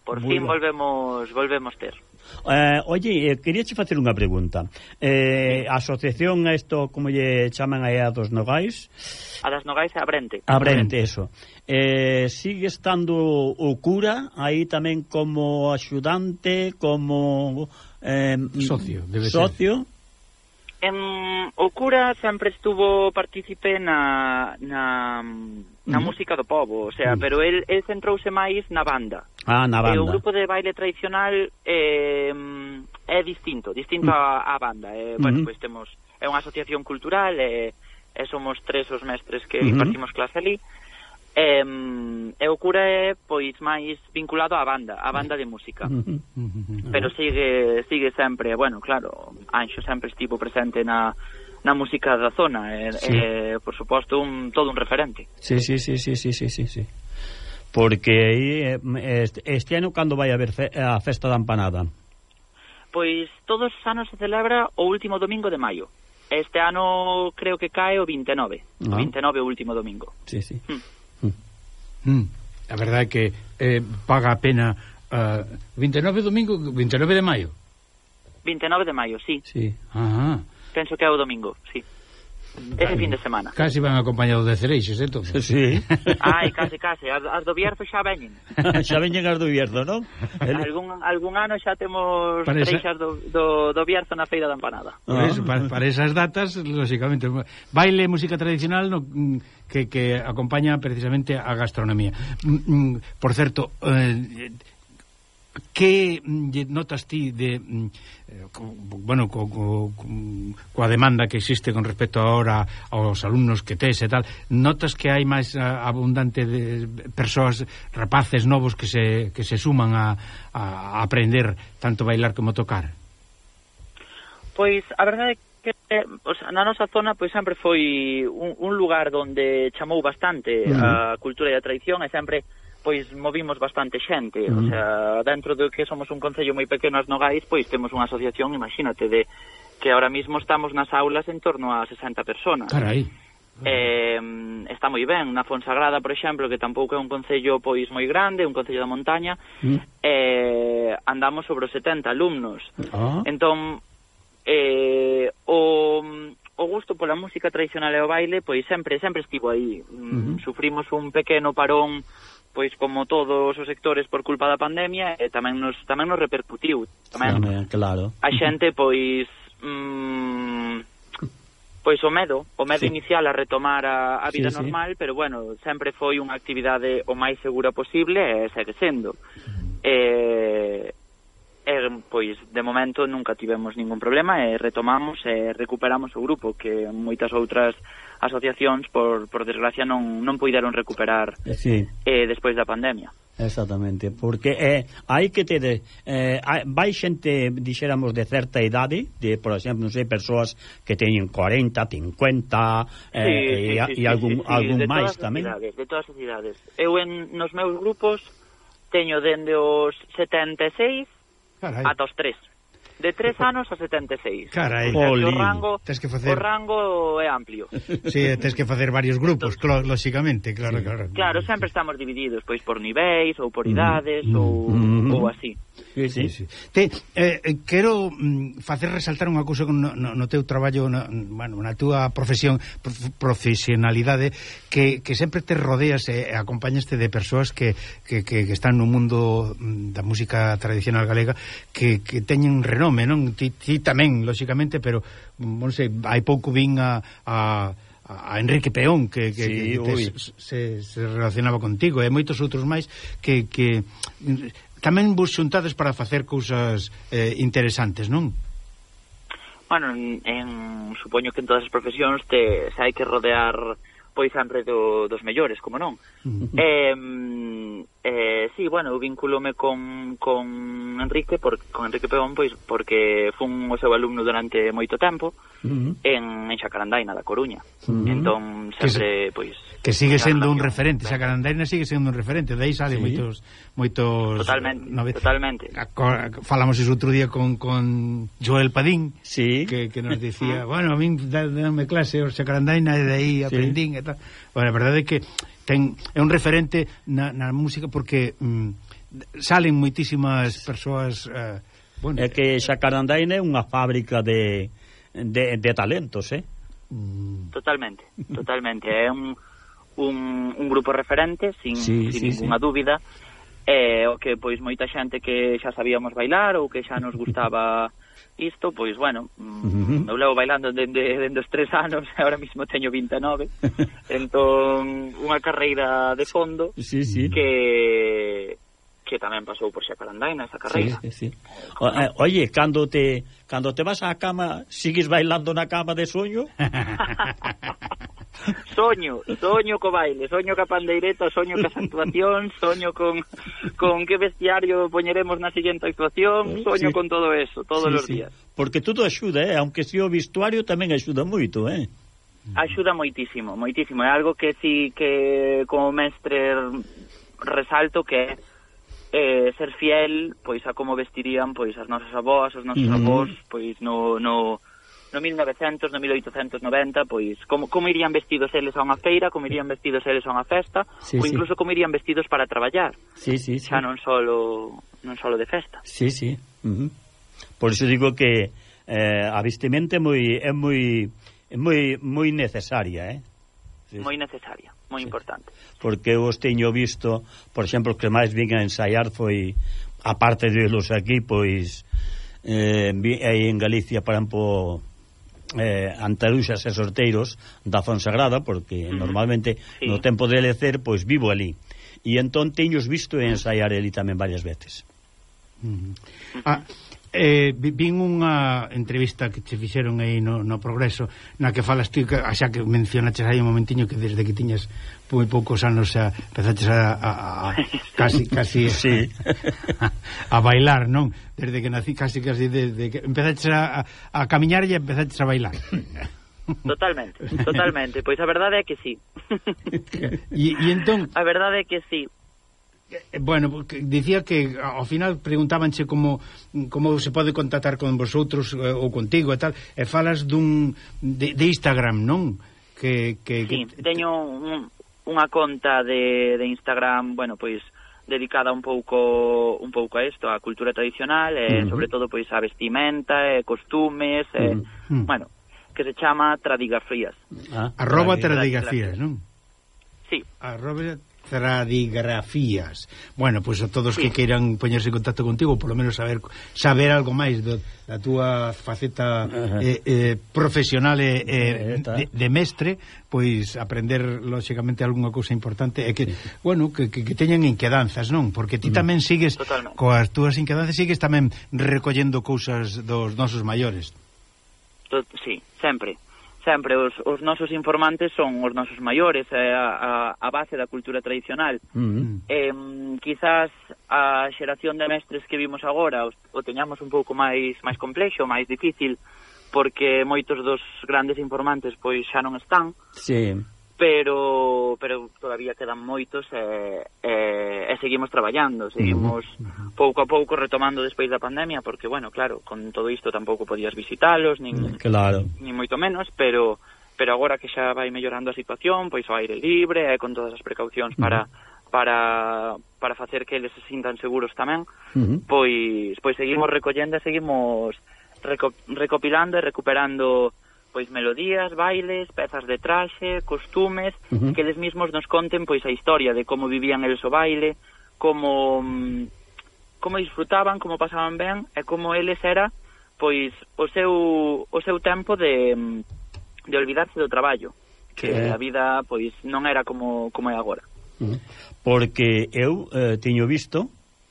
por Muy fin ben. volvemos volvemos ter. Eh, oye, eh, quería che facer unha pregunta. Eh, a asociación a isto, como lle chaman aí a dos Nogais? A das Nogais é a Brente. A Brente, eso. Eh, sigue estando o cura aí tamén como axudante, como eh, socio, debe socio? ser. En, o cura sempre estuvo partícipe na, na, na Uh-huh. música do pobo, o sea, Uh-huh. pero el, el centrouse máis na banda. Ah, na E o banda. grupo de baile tradicional eh, é distinto, distinto Uh-huh. á, á banda. Eh, bueno, Uh-huh. pois temos é unha asociación cultural e, e somos tres os mestres que Uh-huh. impartimos clase ali. E, e o cura é pois máis vinculado á banda, á banda de música. Uh-huh. Pero sigue sigue sempre, bueno, claro, Anxo sempre estivo presente na na música da zona, e, Sí. e por suposto un todo un referente. Sí, sí, sí, sí, sí, sí, sí, sí. Porque aí eh, este, este ano cando vai haber fe, a festa da empanada? Pois todos os anos se celebra o último domingo de maio. Este ano creo que cae o vinte e nove. Ah. O vinte e nove o último domingo. Sí, sí. Hmm. Mm. A verdade é que eh, paga a pena uh, vinte e nove domingo, vinte e nove de maio. vinte e nove de maio, sí. Sí. Ajá. Penso que é o domingo, sí. Ese fin de semana. Casi van acompañados de cereixos, entón. Sí. Ai, case, case. As, as do Bierzo xa veñen. Xa veñen as do Bierzo, non? El... Algún, algún ano xa temos Para esa- treixas do, do, do Bierzo na feira da empanada. Por eso, para, para esas datas, lógicamente, baile, música tradicional no, mm, que, que acompaña precisamente a gastronomía. Mm, mm, por certo, eh, que mm, notas ti de mm, eh, co, bueno, co, co, coa demanda que existe con respecto ahora aos alumnos que tes e tal, notas que hai máis uh, abundante de persoas, rapaces novos que se, que se suman a, a aprender tanto bailar como tocar? Pois a verdade é que eh, o sea, na nosa zona pois sempre foi un, un lugar onde chamou bastante Uh-huh. a cultura e a tradición e sempre pois movimos bastante xente, Uh-huh. o sea, dentro do que somos un concello moi pequeno as Nogais, pois temos unha asociación, imagínate, de que ahora mismo estamos nas aulas en torno a sesenta personas. Carai. Eh, está moi ben, na Fonsagrada, por exemplo, que tampouco é un concello pois moi grande, un concello da montaña, Mm. eh, andamos sobre os setenta alumnos. Ah. Entón, eh, o, o gusto pola música tradicional e o baile, pois sempre sempre estivo aí. Mm, Uh-huh. Sufrimos un pequeno parón, pois como todos os sectores por culpa da pandemia, e tamén nos tamén nos repercutiu. Tamén Tamén, claro. a xente, pois, mm, pois o medo, o medo Sí. inicial a retomar a, a vida Sí, sí. normal, pero bueno, sempre foi unha actividade o máis segura posible e segue sendo. E, e pois, de momento nunca tivemos ningún problema e retomamos e recuperamos o grupo, que moitas outras asociacións, por, por desgracia, non, non puideron recuperar Sí. eh, despois da pandemia. Exactamente, porque eh, hai que ter eh, hai- vai xente, dixéramos, de certa idade, de, por exemplo, non sei, persoas que teñen corenta, cincuenta Sí, eh, sí, e, sí, e sí, algún, sí, sí, algún de máis todas as tamén. idades, de todas as idades. Eu en, nos meus grupos teño dende os setenta e seis Carai. ata os tres. De tres anos a setenta e seis. Carai. O, sea, que o Jolín. rango, Tes que facer- o rango é amplio. Sí, tens que facer varios grupos, clo- lógicamente, claro, claro. Claro, sempre estamos divididos pois por niveis ou por idades Mm. ou, Mm. ou así. Sí, sí. Sí, sí. Te, eh, eh, quero mm, facer resaltar unha cousa no, no, no teu traballo, na, bueno, na túa profesión, prof, profesionalidade, que, que sempre te rodeas e, e acompañaste de persoas que, que, que, que están no mundo mm, da música tradicional galega, que, que teñen renome, non? Ti, ti tamén, lóxicamente, pero, mm, non sei, hai pouco vin a... a a Enrique Peón que, que, Sí, que te, ui. se, se relacionaba contigo e moitos outros máis que, que tamén vos xuntades para facer cousas eh, interesantes, non? Bueno, en, en, supoño que en todas as profesións te, se hai que rodear pois sempre do, dos mellores, como non? eh, eh, sí, bueno, eu vincúlome con, con Enrique, por, con Enrique Peón, pois porque fun o seu alumno durante moito tempo Uh-huh. en, en Xacarandaina, da Coruña. Uh-huh. Entón, sempre, pois... Que sigue sendo un relación. referente, xa Carandaina sigue sendo un referente, de aí sale Sí. moitos moitos Totalmente, nove... totalmente. Falamos iso outro día con, con Joel Padín, Sí. que, que nos dicía, bueno, a min dame clase os Xacarandaina e de aí aprendín e tal. Bueno, a verdade é que ten, é un referente na, na música porque mm, salen moitísimas persoas eh, bueno, é que Xacarandaina é unha fábrica de, de, de talentos, eh? Totalmente, totalmente. É un, un, un grupo referente, sin, sí, sin sí, ninguna sí. dúbida, e o que, pois, moita xente que xa sabíamos bailar ou que xa nos gustaba isto, pois, bueno, uh-huh. eu levo bailando dende, dende os tres anos, agora mismo teño vinte e nove, entón, unha carreira de fondo sí, sí. que... que tamén pasou por Xacarandaina esa carreira. Sí, sí, sí. O, eh, oye, cando te cando te vas á cama, sigues bailando na cama de soño? Soño, soño co baile, soño ca pandeireta, soño cas actuacións, soño con con que vestiario poñeremos na seguinte actuación, soño sí. con todo eso, todos sí, os días. Sí. Porque todo axuda, eh? Aunque si o vestuario tamén axuda moito, eh? Axuda moitísimo, moitísimo. É algo que si que como mestre resalto que é Eh, ser fiel, pois, a como vestirían, pois, as nosas avós, os nosos uh-huh. avós, pois, no, no, no mil novecentos, no mil oitocentos noventa, pois, como, como irían vestidos eles a unha feira, como irían vestidos eles a unha festa, sí, ou sí. incluso como irían vestidos para traballar. Sí, sí, sí. Xa non solo, non solo de festa. Sí, sí. Uh-huh. Por iso digo que eh, a vestimenta é moi, é moi, é moi, moi necesaria, eh? Sí. Moi necesaria, moi sí. importante. Porque eu os teño visto, por exemplo, que máis vin a ensaiar foi, aparte de los aquí, pois eh, aí en Galicia, por exemplo, eh, antaruxas e sorteiros da Fonsagrada, porque uh-huh. normalmente sí. no tempo de lecer, pois vivo ali. E entón teños visto ensaiar ali tamén varias veces. Uh-huh. Ah, Eh, vin unha entrevista que te fixeron aí no, no Progreso, na que falas tú, que, xa que mencionaches aí un momentiño que desde que tiñas moi poucos anos a, empezaches a, a, a casi, casi sí. a, a bailar, non? Desde que nací casi, casi desde que empezaches a, a, a camiñar e empezaches a bailar. Totalmente, totalmente. Pois a verdade é que sí. E, e entón... A verdade é que sí. Bueno, dicía que ao final preguntábanche como como se pode contactar con vosotros ou contigo e tal, e falas dun de, de Instagram, non? Que, que, sí, que... teño un, unha conta de, de Instagram, bueno, pois dedicada un pouco un pouco a isto, a cultura tradicional e uh-huh. sobre todo pois a vestimenta e costumes e, uh-huh. bueno, que se chama Tradigrafías. Ah, arroba Tradigrafías, non? Sí. Arroba Tradigrafías. Bueno, pois pues a todos sí. que queiran poñerse en contacto contigo, por lo menos saber saber algo máis do, da túa faceta uh-huh. eh, eh, profesional e eh, de, de mestre, pois aprender lógicamente algunha cousa importante é que, sí. bueno, que, que, que teñan inquedanzas, non? Porque ti tamén sigues Totalmente. coas túas inquedanzas, sigues tamén recollendo cousas dos nosos maiores. Sí, sempre. Sempre os, os nosos informantes son os nosos maiores, é a, a, a base da cultura tradicional. Uh-huh. eh, quizás a xeración de mestres que vimos agora o, o teñamos un pouco máis máis complexo, máis difícil, porque moitos dos grandes informantes pois xa non están. Sí. Pero pero todavía quedan moitos e, e, e seguimos traballando, seguimos uh-huh. pouco a pouco retomando despois da pandemia, porque, bueno, claro, con todo isto tampouco podías visitalos, nin, claro. nin moito menos, pero pero agora que xa vai mellorando a situación, pois ao aire libre e con todas as precaucións para uh-huh. para para facer que eles se sintan seguros tamén, uh-huh. pois pois seguimos recollendo e seguimos reco recopilando e recuperando pois melodías, bailes, pezas de traxe, costumes, uh-huh. que eles mismos nos conten pois a historia de como vivían eles o baile, como como disfrutaban, como pasaban ben e como eles era pois o seu o seu tempo de de olvidarse do traballo, que eh. a vida pois non era como como é agora. Uh-huh. Porque eu eh, teño visto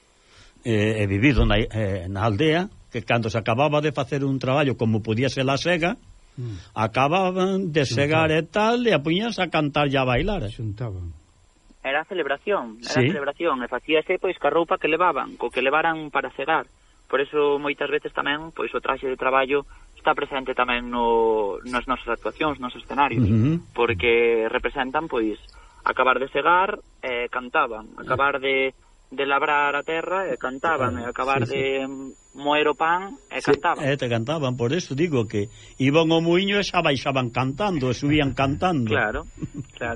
eh, he vivido na, eh, na aldea que cando se acababa de facer un traballo como podía ser la sega, Mm. acababan de segar e tal e apuñanse a cantar e a bailar. Xuntaban. Era a celebración, era sí. a celebración, e facíase pois ca roupa que levaban, co que levaran para segar. Por eso moitas veces tamén pois o traxe de traballo está presente tamén no, nas nosas actuacións, nos escenarios, uh-huh. porque representan pois acabar de segar e cantaban, acabar de de labrar a terra e cantaban, e acabar sí, sí. de moer o pan e sí, cantaban. E te cantaban, por eso digo que iban ao muiño e xa baixaban cantando, e subían cantando. Claro, claro.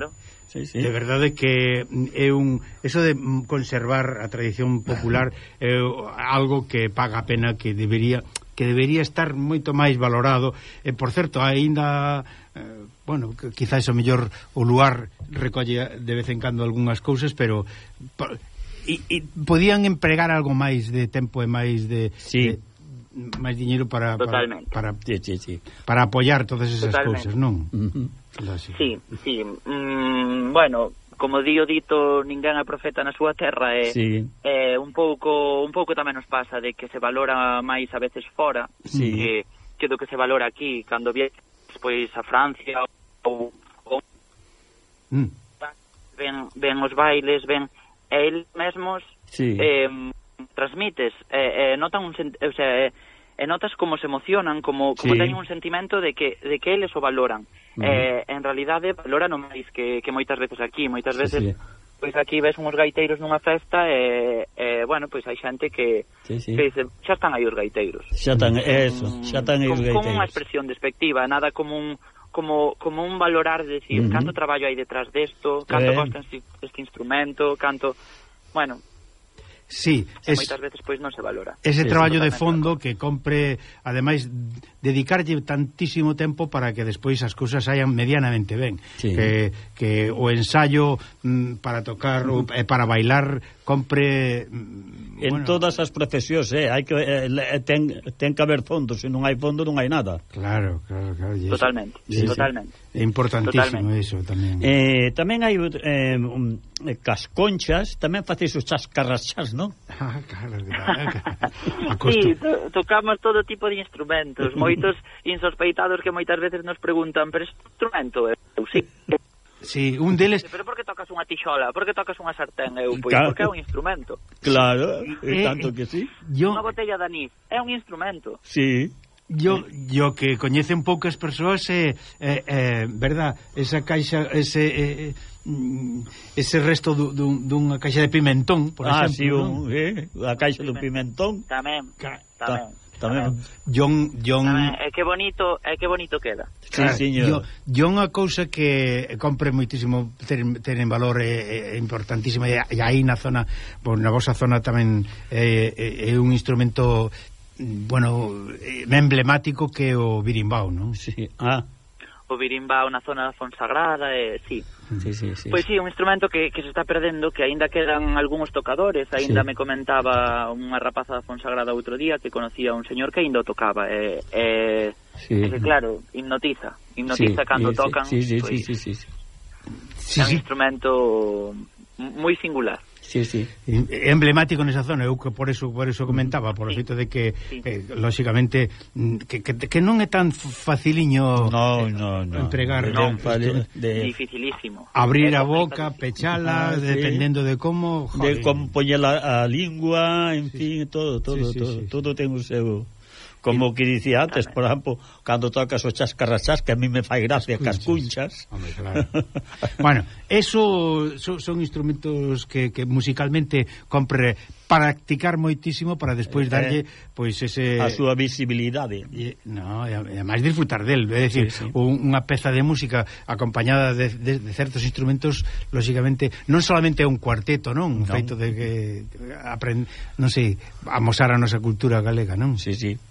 Sí, sí. De verdade que é un eso de conservar a tradición popular é algo que paga a pena, que debería que debería estar moito máis valorado. E, por certo, aínda eh, bueno, quizás o mellor o lugar recolle de vez en cando algunhas cousas, pero e, e podían empregar algo máis de tempo e máis de, sí. de máis diñeiro para para, para, sí, sí, sí. para apoiar todas esas Totalmente. cousas, non? Uh-huh. Sí, sí, sí. Mm, bueno, como di o dito, ninguén é profeta na súa terra, e sí. eh, un pouco un pouco tamén nos pasa de que se valora máis a veces fora sí. que, que do que se valora aquí, cando vies pois a Francia ou, ou mm. ven, ven os bailes, ven e eles mesmos sí. eh, transmites, eh, eh, notan un sen, o sea, eh, e notas como se emocionan, como, como sí. teñen un sentimento de que, de que eles o valoran. Uh-huh. Eh, en realidade, valoran o máis que, que moitas veces aquí. Moitas veces, sí, sí. pois aquí ves uns gaiteiros nunha festa e, e bueno, pois hai xente que, sí, sí. que dice, xa están aí os gaiteiros. Xa están, eso, xa están aí os gaiteiros. Como unha expresión despectiva, nada como un como como un valorar de decir, uh-huh. canto traballo hai detrás desto, canto eh. costa este, este instrumento, canto... Bueno... Sí, es, moitas veces pois non se valora. Ese sí, traballo de fondo que compre, ademais, dedicarlle tantísimo tempo para que despois as cousas saian medianamente ben. Sí. Que, que o ensayo mm, para tocar ou eh, para bailar compre mm, en bueno, todas as profesións, eh, hai que eh, ten ten que haber fondo, se non hai fondo non hai nada. Claro, claro, claro. Totalmente, sí, totalmente. É importantísimo iso tamén. Eh, tamén hai eh, um, casconchas, tamén faceis os chascarrachas, non? Ah, claro, sí, to tocamos todo tipo de instrumentos, moitos insospeitados que moitas veces nos preguntan, pero este instrumento é eu sí. Sí, un deles... Pero por que tocas unha tixola? Por que tocas unha sartén? Eu, pois, claro. Porque é un instrumento. Claro, eh, tanto que sí. Yo... Unha botella de anís é un instrumento. Sí. Yo, yo que coñecen poucas persoas é, eh, eh, verdad, esa caixa, ese... Eh, ese resto dun, dunha caixa de pimentón, por ah, exemplo, sí, un, eh, a caixa do pimentón. Tamén, Ca tamén. Tamén. John, John... Tamén. É que bonito, é que bonito queda. Sí, claro, señor. Yo, yo unha cousa que compre moitísimo ter, ter en valor é, é importantísima, e aí na zona, pues, na vosa zona tamén é, é, é un instrumento, bueno, emblemático que é o birimbao, non? Sí, ah. O birimbao na zona da Fonsagrada, e sí. Sí, sí, sí. Pois sí, un instrumento que, que se está perdendo, que aínda quedan algúns tocadores. Aínda sí. Me comentaba unha rapaza da Fonsagrada outro día que conocía un señor que aínda o tocaba. E, e, sí. e que, claro, hipnotiza. Hipnotiza sí, cando sí, tocan. Sí, sí, pois, sí, sí, sí. É un instrumento moi singular. Sí, sí. Emblemático nesa zona, eu que por eso por eso comentaba, por o feito de que sí. eh, lógicamente que, que, que non é tan faciliño no, no, no. entregar no, de, de, dificilísimo. Abrir a boca, pechala, ah, dependendo sí. de como, joder. De como poñer a, a lingua, en sí. fin, todo, todo, sí, sí, todo, sí, sí. todo ten un seu. Como que dicía antes, por exemplo, cando tocas o chascarrachas, que a mí me fai gracia cascunchas. Hombre, claro. Bueno, eso so, son instrumentos que, que musicalmente compre practicar moitísimo para despois darlle pois ese a súa visibilidade. E, no, e ademais disfrutar del, é dicir, sí, sí. unha peza de música acompañada de, de, de certos instrumentos, lógicamente, non solamente é un cuarteto, non? Un no. feito de que aprend, non sei, amosar a nosa cultura galega, non? Sí, sí.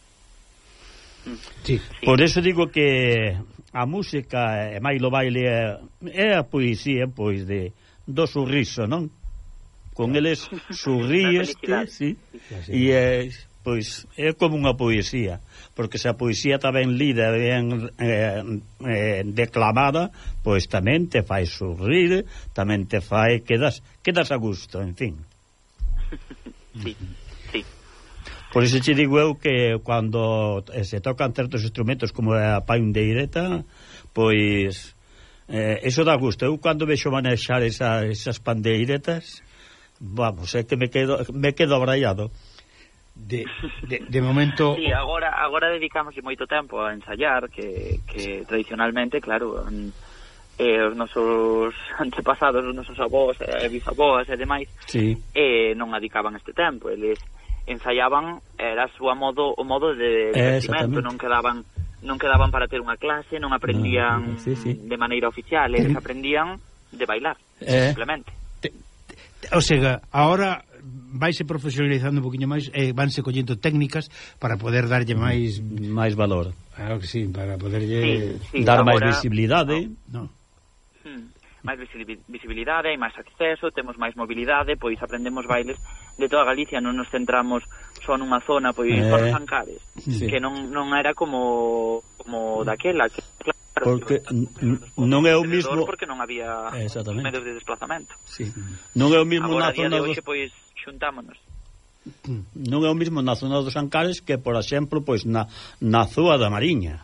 Sí. Por eso digo que a música e máis o baile é, é a poesía, pois, de do sorriso, non? Con eles sorríeste, sí, e é, pois, é como unha poesía, porque se a poesía está ben lida, ben eh, eh, declamada, pois tamén te fai sorrir, tamén te fai, quedas, quedas a gusto, en fin. Sí. Por iso te digo eu que cando se tocan certos instrumentos como a pandeireta, pois eh, eso dá gusto. Eu cando vexo manexar esa, esas pandeiretas, vamos, é que me quedo me quedo abraiado. De, de, de momento... Sí, agora, agora dedicamos moito tempo a ensayar, que, que tradicionalmente, claro, eh, os nosos antepasados, os nosos avós, e eh, bisavós e demais, sí. eh, non dedicaban este tempo, eles ensaiaban, era a súa modo, o modo de divertimento, non quedaban non quedaban para ter unha clase, non aprendían no, sí, sí. de maneira oficial, eles aprendían de bailar, Eh. simplemente. O sea, ahora vaise profesionalizando un poquinho máis e eh, vanse collendo técnicas para poder darlle máis máis valor. Claro que sí, para poderlle Sí, sí, dar máis agora- visibilidade. No. Hmm. máis visi- visibilidade, hai máis acceso, temos máis mobilidade, pois aprendemos bailes de toda Galicia, non nos centramos só nunha zona, pois Eh. por os Ancares, Sí. que non non era como como daquela, que claro, Porque n- non é o mismo porque non había Exactamente. medios de desplazamento. Sí. Non é o mismo Agora, na a día zona de dos hoxe, pois, xuntámonos. non é o mismo na zona dos Ancares que, por exemplo, pois na na Zúa da Mariña.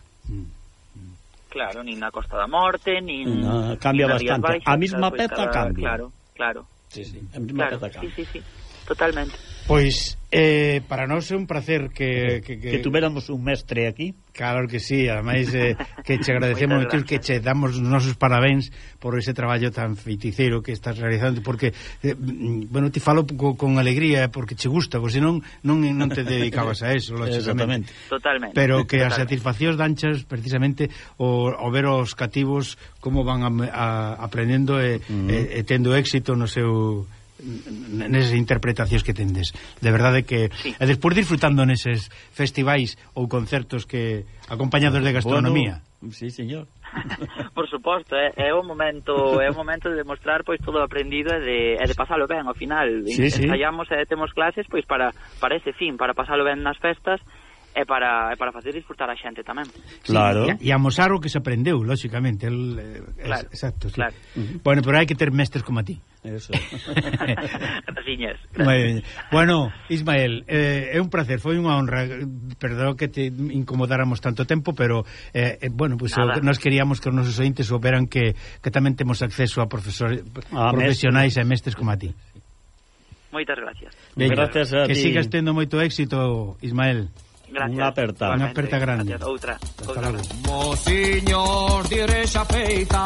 Claro, nin na Costa da Morte, nin... Na- cambia nin nas Rías bastante. Baixas, A mesma pois, peta cada- cambia. Claro, claro. Sí, sí, a mesma Claro, peta cambia. sí, sí, sí, totalmente. Pois eh, para nós é un placer que, que, que... Que tuveramos un mestre aquí. Claro que sí, ademais eh, que che agradecemos Moitas moito, que che damos os nosos parabéns por ese traballo tan feiticeiro que estás realizando, porque eh, mm, bueno, te falo co, con alegría porque che gusta, porque senón non, non te dedicabas a eso, lógicamente. Totalmente. Pero que as Totalmente. satisfaccións danchas precisamente o, o ver os cativos como van a, a, aprendendo e, Mm. e, e tendo éxito no seu nesas interpretacións que tendes. De verdade que Sí. e despois disfrutando neses festivais ou concertos que acompañados de gastronomía. Bueno, sí, señor. Por suposto, é, é o momento é o momento de demostrar pois todo o aprendido e de, e de pasalo ben ao final. Sí, sí. Ensaiamos e temos clases pois para, para ese fin, para pasalo ben nas festas e para, e para facer disfrutar a xente tamén. Claro. Sí, e, e amosar o que se aprendeu, lógicamente. El, eh, Claro, es, exacto, sí. claro. Uh-huh. Bueno, pero hai que ter mestres como a ti. Eso. Graciñas. Moi ben. Bueno, Ismael, eh, é un placer, foi unha honra. Perdón que te incomodáramos tanto tempo, pero eh, eh, bueno, pues, Nada. nós queríamos que os nosos ointes souberan que, que tamén temos acceso a profesores A profesionais e mestres como a ti. Moitas gracias. Veña, Gracias a que ti. sigas tendo moito éxito, Ismael. Gracias. Unha aperta. Unha aperta grande. Gracias. Outra. Hasta outra. logo. Mociñor direxa feita,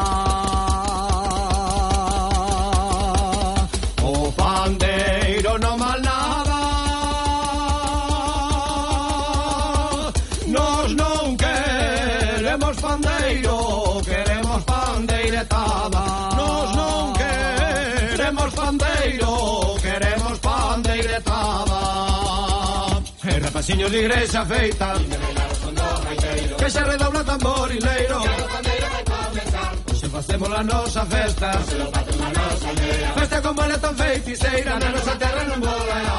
o pandeiro non mal nada, nos non queremos pandeiro, queremos pandeiretada. Nos non queremos pandeiro, queremos pandeiretada. E rapaciños de igrexa feita, que se redobla tamborileiro, se facemos a nosa festa, festa como ela tan feiticeira, na nosa terra non volará.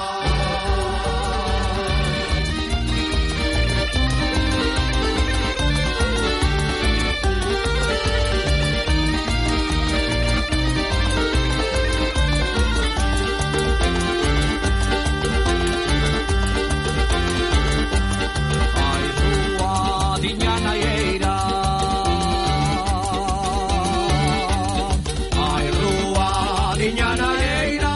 Ai, rúa, diña na eira,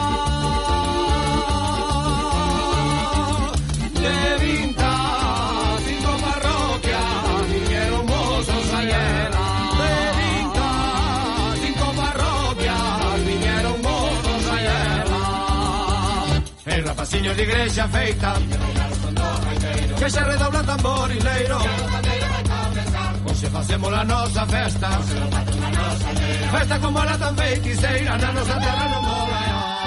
de vinta, cinco parroquias, viñeron mozos a ela. De vinta, cinco parroquias, viñeron mozos a ela. E rapaciños de igrexa feita, que se redobla tamborileiro, se facemos a nosa festa, festa como ela tan feiticeira, na nosa terra non mola.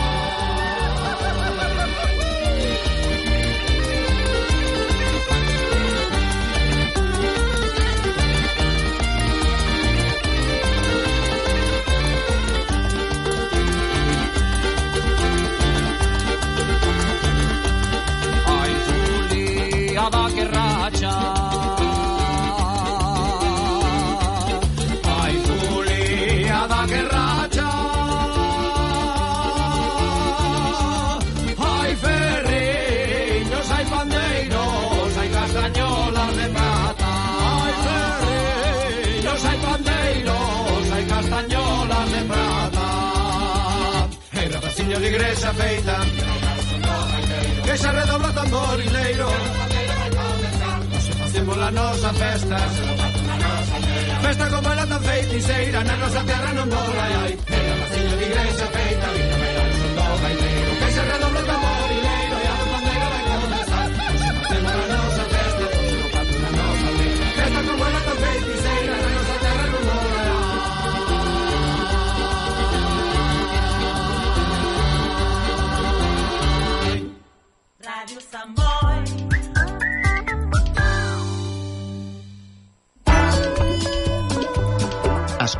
Ai, Julia da que racha, ai, Julia da que racha, ai, ferriños, ai, pandeiros, ai, castañolas de prata. Ai, ferriños, ai, pandeiros, ai, castañolas de prata. E rapaciños de igrexa feita, que se redobla tamborileiro, se facemos a nosa festa, festa como ela tan feiticeira, na nosa terra non vola. Ai, e rapaciño de igrexa feita, vinda bailar son do gaiteiro, que se redobla tamborileiro, e a bandeira vai comenzar, se facemos a nosa festa, se o pato na nosa leira, festa como ela tan feiticeira, na nosa terra non vola.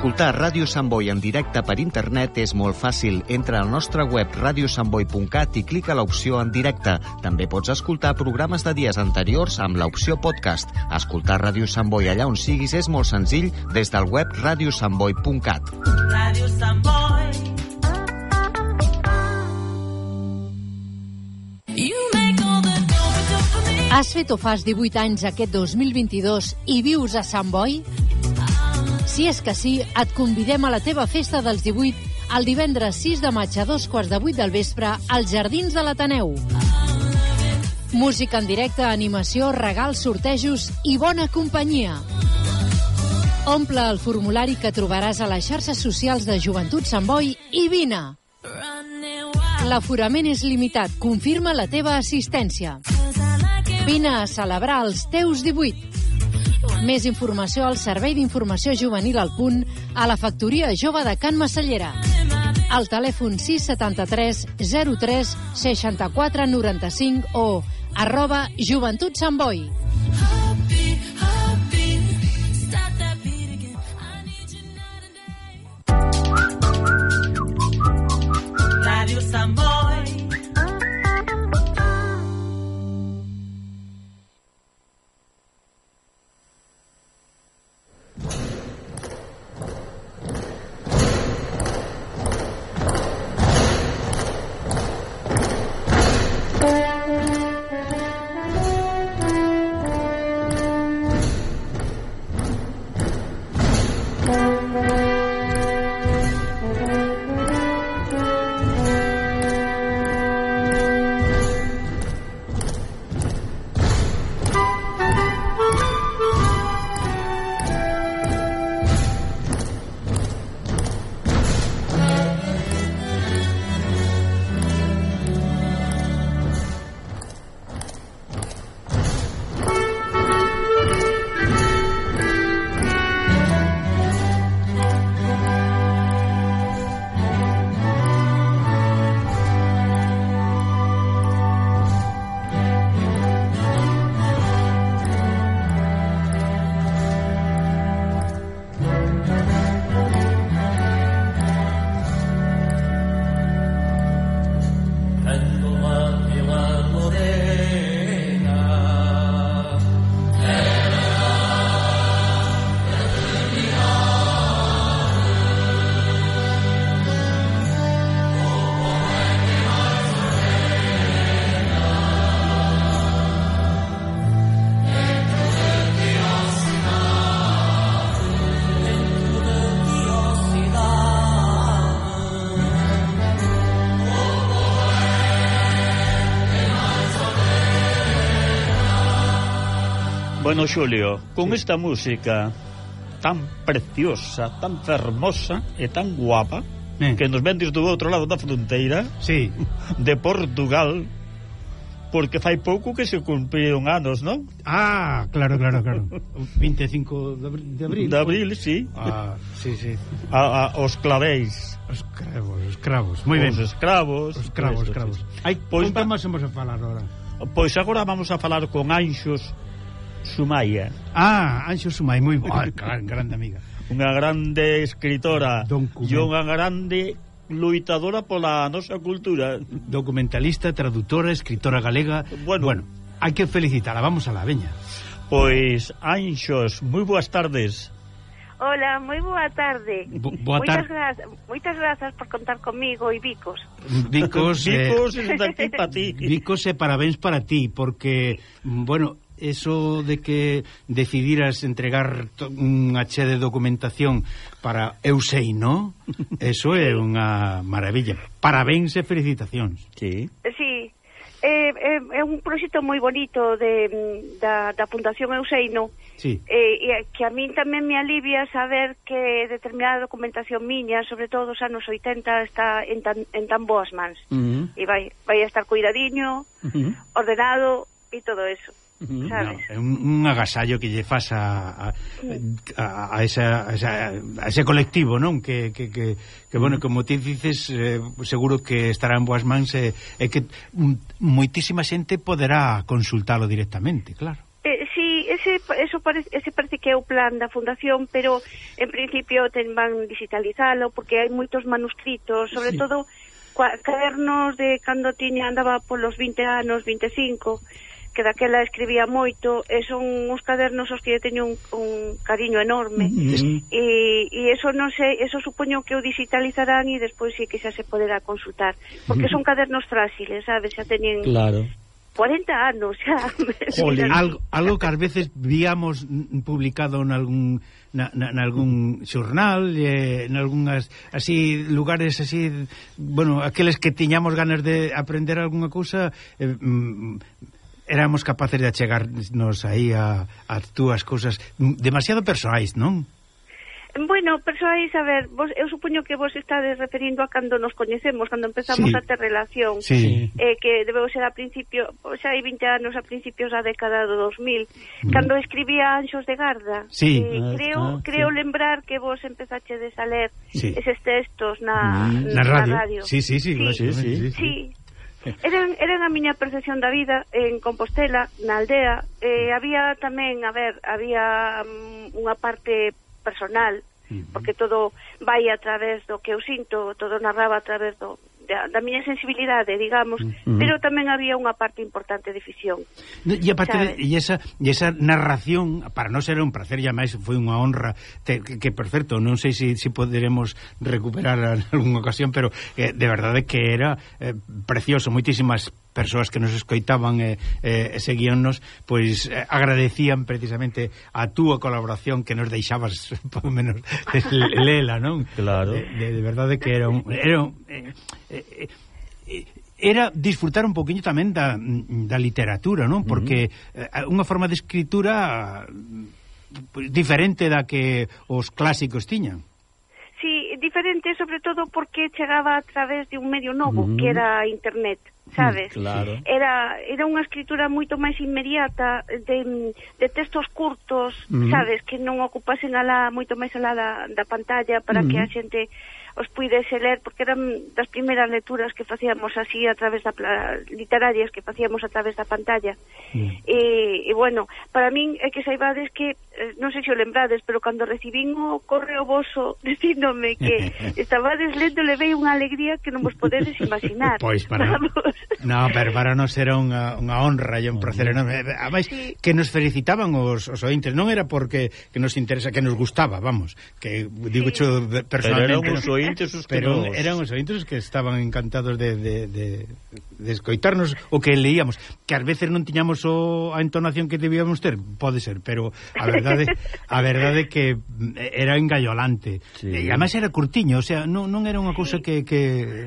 Escoltar Ràdio Sant Boi en directe per internet és molt fàcil. Entra al nostre web radio sant boi punt cat i clica l'opció en directe. També pots escoltar programes de dies anteriors amb l'opció podcast. Escoltar Ràdio Sant Boi allà on siguis és molt senzill des del web radio sant boi punt cat. Ràdio Sant Boi. Has fet o fas divuit anys aquest dos mil vint-i-dos i vius a Sant Boi? Si és que sí, et convidem a la teva festa dels divuit el divendres sis de maig a dos quarts de vuit del vespre als Jardins de l'Ateneu. Música en directe, animació, regals, sortejos i bona companyia. Omple el formulari que trobaràs a les xarxes socials de Joventut Sant Boi i vine! L'aforament és limitat. Confirma la teva assistència. Vine a celebrar els teus divuit. Més informació al Servei d'Informació Juvenil al Punt, a la Factoria Jove de Can Massallera. Al telèfon sis setanta-tres zero tres seixanta-quatre noranta-cinc o arroba Joventut Sant Boi. Ràdio Sant Boi. Bueno, Xulio, con sí. esta música tan preciosa, tan fermosa e tan guapa eh. que nos vendes do outro lado da fronteira sí. de Portugal, porque fai pouco que se cumpriron anos, non? Ah, claro, claro, claro. vinte e cinco de abril. De abril, sí. Ah, sí, sí. A, a, os clavéis. Os cravos, os cravos. Moi ben. Os escravos. Os cravos, os cravos. Ai, pois vamos a falar agora. Pois agora vamos a falar con Anxos Sumaya. Ah, Anxo Sumai, moi boa, grande amiga. Unha grande escritora e unha grande luitadora pola nosa cultura. Documentalista, traductora, escritora galega. Bueno, bueno, hai que felicitala, vamos a la veña. Pois, Anxos, moi boas tardes. Hola, moi boa tarde. Bo boa moitas, tar grazas, moitas grazas por contar comigo e Vicos. Vicos, Vicos, eh, aquí para ti. Vicos e parabéns para ti, porque, bueno, eso de que decidiras entregar unha che de documentación para eu sei, no? Eso é unha maravilla. Parabéns e felicitacións. Sí. Sí. É, é, é un proxecto moi bonito de, da, da Fundación Euseino, sí. e, e que a min tamén me alivia saber que determinada documentación miña, sobre todo os anos oitenta, está en tan, en tan boas mans. Uh -huh. E vai, vai a estar cuidadiño, uh -huh. ordenado e todo eso. Uh -huh. No, é un, un agasallo que lle faz a, a, a, a, esa, a, esa, a ese colectivo, non? Que, que, que, que bueno, como ti dices, eh, seguro que estará en boas mans e eh, que moitísima xente poderá consultalo directamente, claro. Eh, sí, Sí, ese eso parece, ese parece que é o plan da fundación, pero en principio ten, van digitalizalo porque hai moitos manuscritos, sobre sí. todo cadernos de cando tiña andaba polos vinte anos, vinte e cinco, que daquela escribía moito, e son uns cadernos os que teño un, un cariño enorme, mm-hmm. e, e eso non sei, eso supoño que o digitalizarán e despois sí que xa se poderá consultar, porque mm-hmm. son cadernos frágiles, sabes, xa teñen claro. cuarenta anos xa. algo, algo que ás veces víamos publicado en algún na, na, na algún xornal, eh, en algunhas así lugares así, bueno, aqueles que tiñamos ganas de aprender algunha cousa, eh, mm, éramos capaces de achegarnos aí a, a túas cousas demasiado persoais, non? Bueno, persoais, a ver, vos, eu supoño que vos estades referindo a cando nos coñecemos, cando empezamos sí. a ter relación, sí. eh, que debeu ser a principio, xa hai vinte anos, a principios da década do dos mil, mm. cando escribía Anxos de Garda. Sí. Eh, ah, creo ah, creo sí. lembrar que vos empezachedes a ler sí. eses textos na, mm. na, na, radio. na radio. Sí, sí, sí, sí, sí, sí, sí. sí. Eran, eran a miña percepción da vida en Compostela, na aldea. Eh, había tamén, a ver, había um, unha parte personal, porque todo vai a través do que eu sinto, todo narraba a través do, da, da miña sensibilidade, digamos, uh-huh. pero tamén había unha parte importante de ficción. E aparte de, e esa, e esa narración, para non ser un placer, e máis foi unha honra, te, que, que por certo, non sei se si, si poderemos recuperar en algunha ocasión, pero eh, de verdade que era eh, precioso, moitísimas persoas que nos escoitaban e eh, eh, seguíannos, pois eh, agradecían precisamente a túa colaboración que nos deixabas por menos lela, non? Claro. De, de, de verdade que era un, era un, eh, eh, eh, era disfrutar un poquinho tamén da, da literatura, non? Porque eh, unha forma de escritura pues, diferente da que os clásicos tiñan. Sí, diferente sobre todo porque chegaba a través de un medio novo, uh-huh. que era internet, sabes? Claro. Era era unha escritura moito máis inmediata, de, de textos curtos, uh-huh. sabes? Que non ocupasen alá, moito máis alá da, da pantalla para uh-huh. que a xente os puidese ler, porque eran das primeiras lecturas que facíamos así a través da literarias que facíamos a través da pantalla. Mm. E, e bueno, para min é que saibades que eh, non sei se o lembrades, pero cando recibín o correo voso dicíndome que estabades lendo, levei unha alegría que non vos podedes imaginar. Pois para no, pero para nos era unha, unha honra e un placer enorme. Ademais, sí. que nos felicitaban os, os ointes, non era porque que nos interesa, que nos gustaba, vamos, que digo sí. cho personalmente. Pero eran os ointes que estaban encantados de, de, de, de escoitarnos o que leíamos, que ás veces non tiñamos o, a entonación que debíamos ter, pode ser, pero a verdade a verdade que era engallolante. Sí. E además era curtiño, o sea, non, non era unha cousa que, que...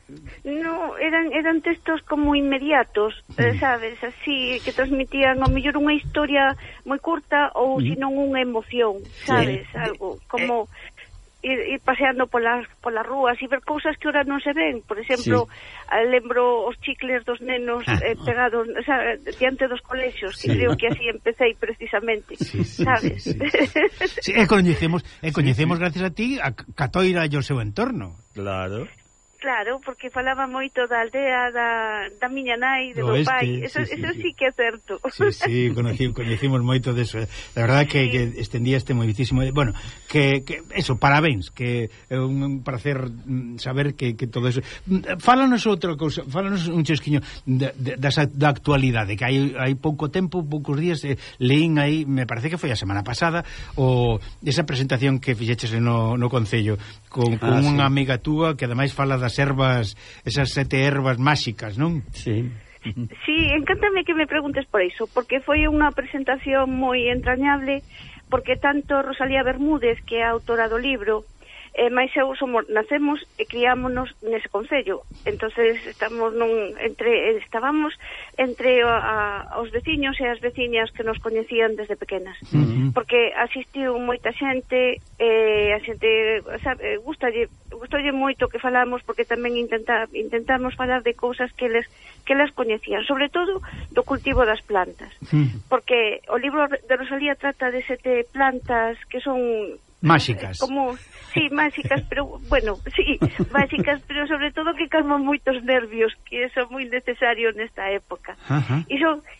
No, eran eran textos como inmediatos, mm. sabes, así que transmitían ao mellor unha historia moi curta ou mm. senón unha emoción, sabes, sí. algo como Ir, ir paseando polas, polas rúas e ver cousas que ahora non se ven. Por exemplo, sí. lembro os chicles dos nenos ah, eh, pegados, o sea, diante dos colexios, que sí. creo que así empecé precisamente, sí, sí, sabes? Sí, sí. sí, e coñecemos, e coñecemos sí, sí. gracias a ti a Catoira e o seu entorno. Claro. Claro, porque falaba moito da aldea, da, da miña nai, de do este, pai, eso sí, sí, eso sí, sí que é certo. Sí, sí, conocí, conocimos moito deso. La verdad que, sí. que estendíaste moitísimo. Bueno, que, que eso, parabéns, que é un placer saber que, que todo eso. Fálanos outra cousa, fálanos un chesquiño da, da, da actualidade, que hai, hai pouco tempo, poucos días, eh, leín aí, me parece que foi a semana pasada, o esa presentación que fixeches no, no Concello, con, con ah, unha sí. amiga túa que ademais fala das ervas, esas sete ervas máxicas, non? Sí. Sí, encántame que me preguntes por iso, porque foi unha presentación moi entrañable, porque tanto Rosalía Bermúdez, que é a autora do libro, eh, máis eu somos, nacemos e criámonos nese concello, entonces estamos nun, entre, estábamos entre a, a, os veciños e as veciñas que nos coñecían desde pequenas, uh-huh. porque asistiu moita xente, eh, a xente sabe, gustalle, gustalle moito que falamos, porque tamén intenta, intentamos falar de cousas que les que les coñecían, sobre todo do cultivo das plantas, uh-huh. porque o libro de Rosalía trata de sete plantas que son máxicas. Como, sí, máxicas, pero, bueno, sí, máxicas, pero sobre todo que calman moitos nervios, que son moi necesario nesta época. Uh-huh. E son,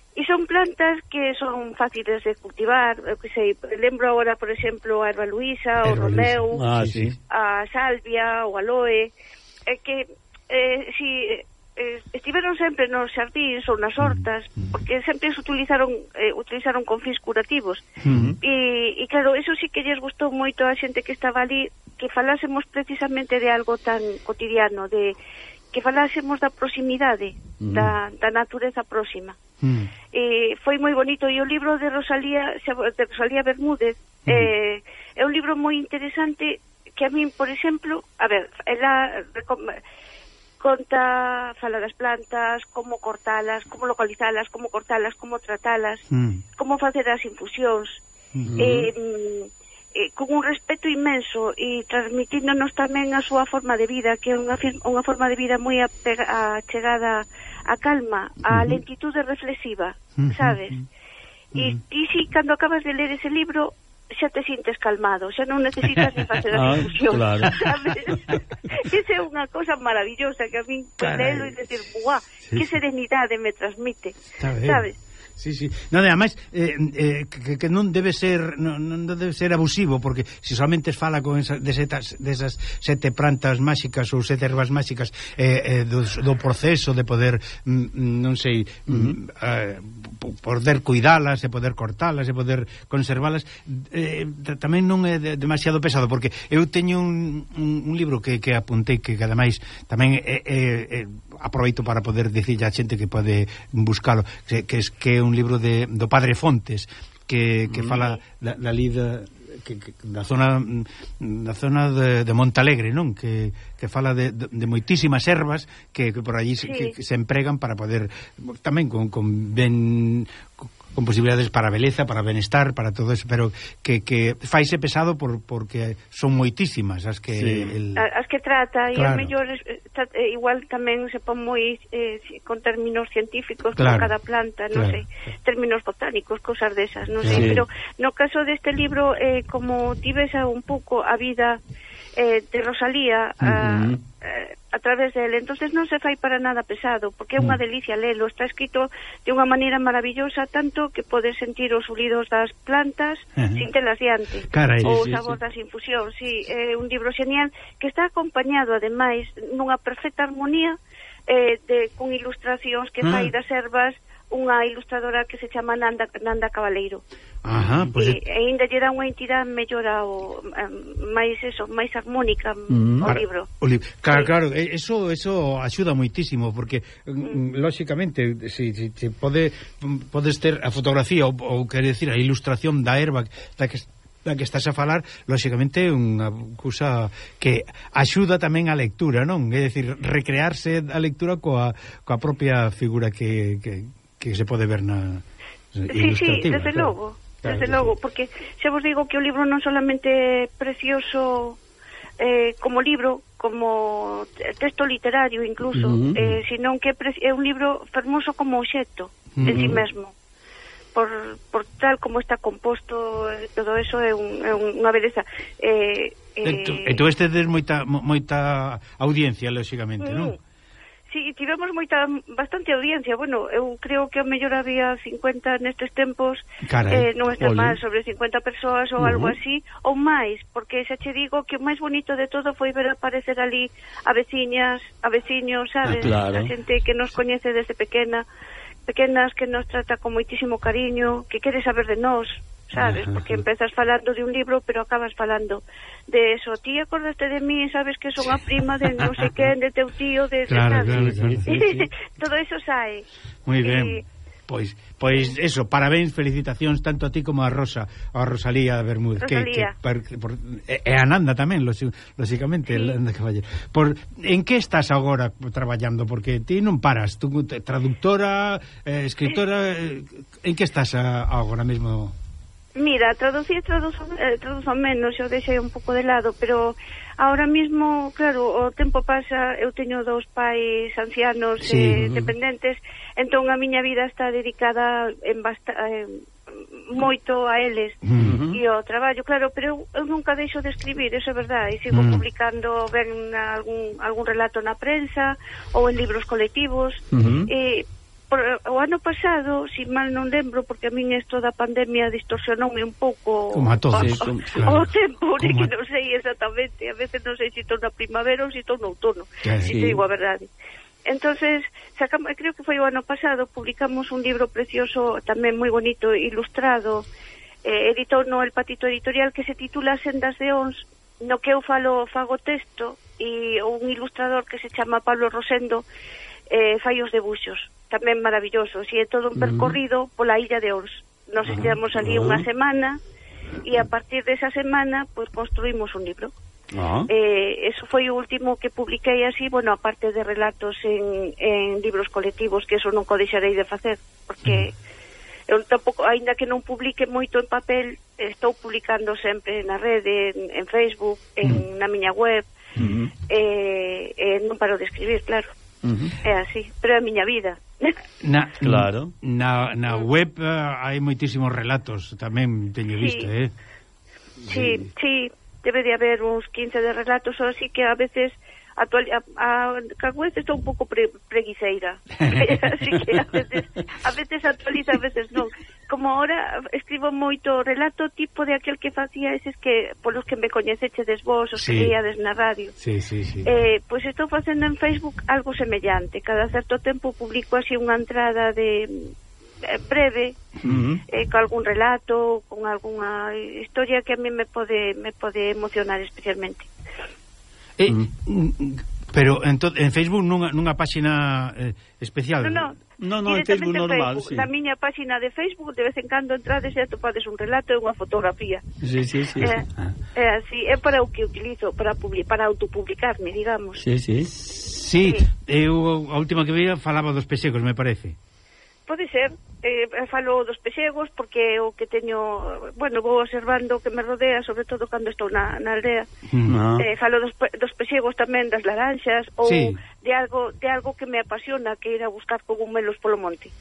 E son plantas que son fáciles de cultivar, eu que sei, lembro agora, por exemplo, a erva luisa, o romeu, ah, sí. a salvia, o aloe, é que eh, si eh, estiveron sempre nos xardíns ou nas hortas, porque sempre se utilizaron eh, utilizaron con fins curativos. Uh-huh. E, e claro, eso sí que lles gustou moito a xente que estaba ali, que falásemos precisamente de algo tan cotidiano, de que falásemos da proximidade, uh-huh. da, da natureza próxima. Uh-huh. E foi moi bonito, e o libro de Rosalía de Rosalía Bermúdez uh-huh. eh, é un libro moi interesante que a min, por exemplo, a ver, ela conta, fala das plantas, como cortalas, como localizalas, como cortalas, como tratalas, uh-huh. como facer as infusións, uh-huh. eh, Eh, con un respeto inmenso e transmitíndonos tamén a súa forma de vida, que é unha, unha forma de vida moi achegada á calma, á uh-huh. lentitude reflexiva, uh-huh. sabes? E uh-huh. ti si, cando acabas de ler ese libro, xa te sintes calmado, xa non necesitas ni facer a discusión, claro. sabes? Esa é unha cosa maravillosa que a min lelo e decir, buah, sí. que serenidade me transmite, sabes? Sí, sí. No, además, eh, eh, que, que non debe ser non, non debe ser abusivo, porque se solamente fala con esa, de setas, desas sete plantas máxicas ou sete ervas máxicas eh, eh, do, do proceso de poder, mm, non sei, uh-huh. eh, poder cuidalas, e poder cortalas, e poder conservalas, eh, tamén non é de, demasiado pesado, porque eu teño un, un, un libro que, que apuntei, que ademais tamén é, é, é, aproveito para poder dicirlle a xente que pode buscalo, que, que, es, que é un libro de, do Padre Fontes, que, que mm. fala da, da lida que, que, da zona da zona de, de Montalegre, non? Que, que fala de, de, de moitísimas ervas que, que por allí sí. se, que, que se empregan para poder tamén con, con ben con posibilidades para a beleza, para benestar, para todo eso, pero que, que faise pesado por, porque son moitísimas as que sí. el... as que trata, claro. e a mellor eh, igual tamén se pon moi eh, con términos científicos claro. con cada planta, non claro. sei, términos botánicos, cousas desas, non sí. sei, pero no caso deste libro, eh, como tives un pouco a vida eh, de Rosalía uh-huh. a, eh, a través dele, entonces non se fai para nada pesado, porque é unha delicia lelo, está escrito de unha maneira maravillosa, tanto que podes sentir os rulidos das plantas uh-huh. sin telas diante, Carai, ou sí, o sabor sí. das infusións, sí, é un libro xenial que está acompañado ademais nunha perfecta armonía eh, de, con ilustracións que fai uh-huh. das ervas unha ilustradora que se chama Nanda, Nanda Cabaleiro. Ajá, pues e, e ainda lle dá unha entidade mellor ao um, máis eso, máis armónica mm, ao libro. O li claro, sí. claro, eso eso axuda moitísimo porque mm. lógicamente si, si, si pode podes ter a fotografía ou, ou quer decir a ilustración da erva da que da que estás a falar, lógicamente unha cousa que axuda tamén a lectura, non? É dicir, recrearse a lectura coa coa propia figura que que que se pode ver na sí, sí, desde claro. logo. Claro, desde logo, sí. Porque xa vos digo que o libro non solamente é precioso eh, como libro, como texto literario incluso, uh-huh. eh, sino que é un libro fermoso como obxecto uh-huh. en sí mesmo. Por, por tal como está composto, todo eso é, un, é unha beleza. Eh, eh, e tú, e tú estedes moita, moita audiencia, lógicamente, uh-huh. non? Sí, tivemos moita, bastante audiencia. Bueno, eu creo que a mellor había cincuenta nestes tempos, eh, non está mal, sobre cincuenta persoas ou uh-huh. algo así, ou máis, porque xa che digo que o máis bonito de todo foi ver aparecer ali a veciñas, a veciños, sabes? Ah, claro. A xente que nos coñece desde pequena, pequenas que nos trata con moitísimo cariño, que quere saber de nós, sabes? Porque empezas falando de un libro, pero acabas falando de eso. Ti acordaste de mí, sabes que son a prima de non sei quen, de teu tío, de... Claro, claro, claro, sí, sí. Todo eso sae. Moi ben. Pois, pois eso, parabéns, felicitacións tanto a ti como a Rosa, a Rosalía Bermúdez, Rosalía. que, que por, e a Nanda tamén, lógicamente, sí. Nanda Caballero. Por en que estás agora traballando? Porque ti non paras, tú traductora, eh, escritora, eh, en que estás a, agora mesmo? Mira, traducir traduzo, eh, traduzo menos, eu deixei un pouco de lado, pero ahora mismo, claro, o tempo pasa, eu teño dous pais ancianos sí. eh, dependentes, entón a miña vida está dedicada en basta, eh, moito a eles uh-huh. e ao traballo, claro, pero eu, eu nunca deixo de escribir, eso é verdade, e sigo uh-huh. publicando ben algún, algún relato na prensa ou en libros colectivos uh-huh. e por, o ano pasado, si mal non lembro, porque a min isto da pandemia distorsionoume un pouco como a todos, o, como, claro. o tempo, que a... non sei exactamente, a veces non sei se estou na primavera ou se estou no outono, yeah, si sí. Te digo a verdade. Entonces, sacamos, creo que foi o ano pasado, publicamos un libro precioso, tamén moi bonito, ilustrado, eh, editor no El Patito Editorial, que se titula Sendas de Ons, no que eu falo, fago texto, e un ilustrador que se chama Pablo Rosendo, eh, fai os debuxos, tamén maravillosos, e é todo un percorrido pola illa de Ons. Nos uh -huh. estivemos ali uh -huh. unha semana, e a partir desa semana, pois, pues, construímos un libro. Uh -huh. eh, eso foi o último que publiquei así, bueno, aparte de relatos en, en libros colectivos, que eso non o deixarei de facer, porque uh -huh. eu tampouco, aínda que non publique moito en papel, estou publicando sempre na rede, en, en Facebook, en, uh -huh. na miña web, uh -huh. eh, eh, non paro de escribir, claro. Uh -huh. É así, pero é a miña vida. Na, claro. Na, na web uh, hai moitísimos relatos, tamén teño visto, sí. eh? Sí, sí, debe de haber uns quince de relatos, ou así que a veces actual, a, a, a web está un pouco pre, preguiceira. Así que a veces, a veces actualiza, a veces non. Como ahora escribo moito relato tipo de aquel que facía eses que polos que me coñecechedes vos, os sí. que leíades na radio. Sí, sí, sí. Eh, pois pues estou facendo en Facebook algo semellante. Cada certo tempo publico así unha entrada de eh, breve, uh -huh. eh, con algún relato, con algunha historia que a mí me pode me pode emocionar especialmente. Eh, uh -huh. Pero en, en Facebook nunha, nunha páxina eh, especial. No, no. No, no, en Facebook normal, Facebook, sí. Na miña páxina de Facebook, de vez en cando entrades e atopades un relato e unha fotografía. Sí, sí, sí. É, sí. Ah. é así, é para o que utilizo, para publi para autopublicarme, digamos. Sí, sí. Sí, sí. Eu a última que veía falaba dos pesegos, me parece. Pode ser, eh, falo dos pesegos porque o que teño, bueno, vou observando o que me rodea, sobre todo cando estou na, na aldea. No. Eh, falo dos, dos pesegos tamén, das laranxas, ou sí. de algo de algo que me apasiona, que ir a buscar cogumelos polo monte.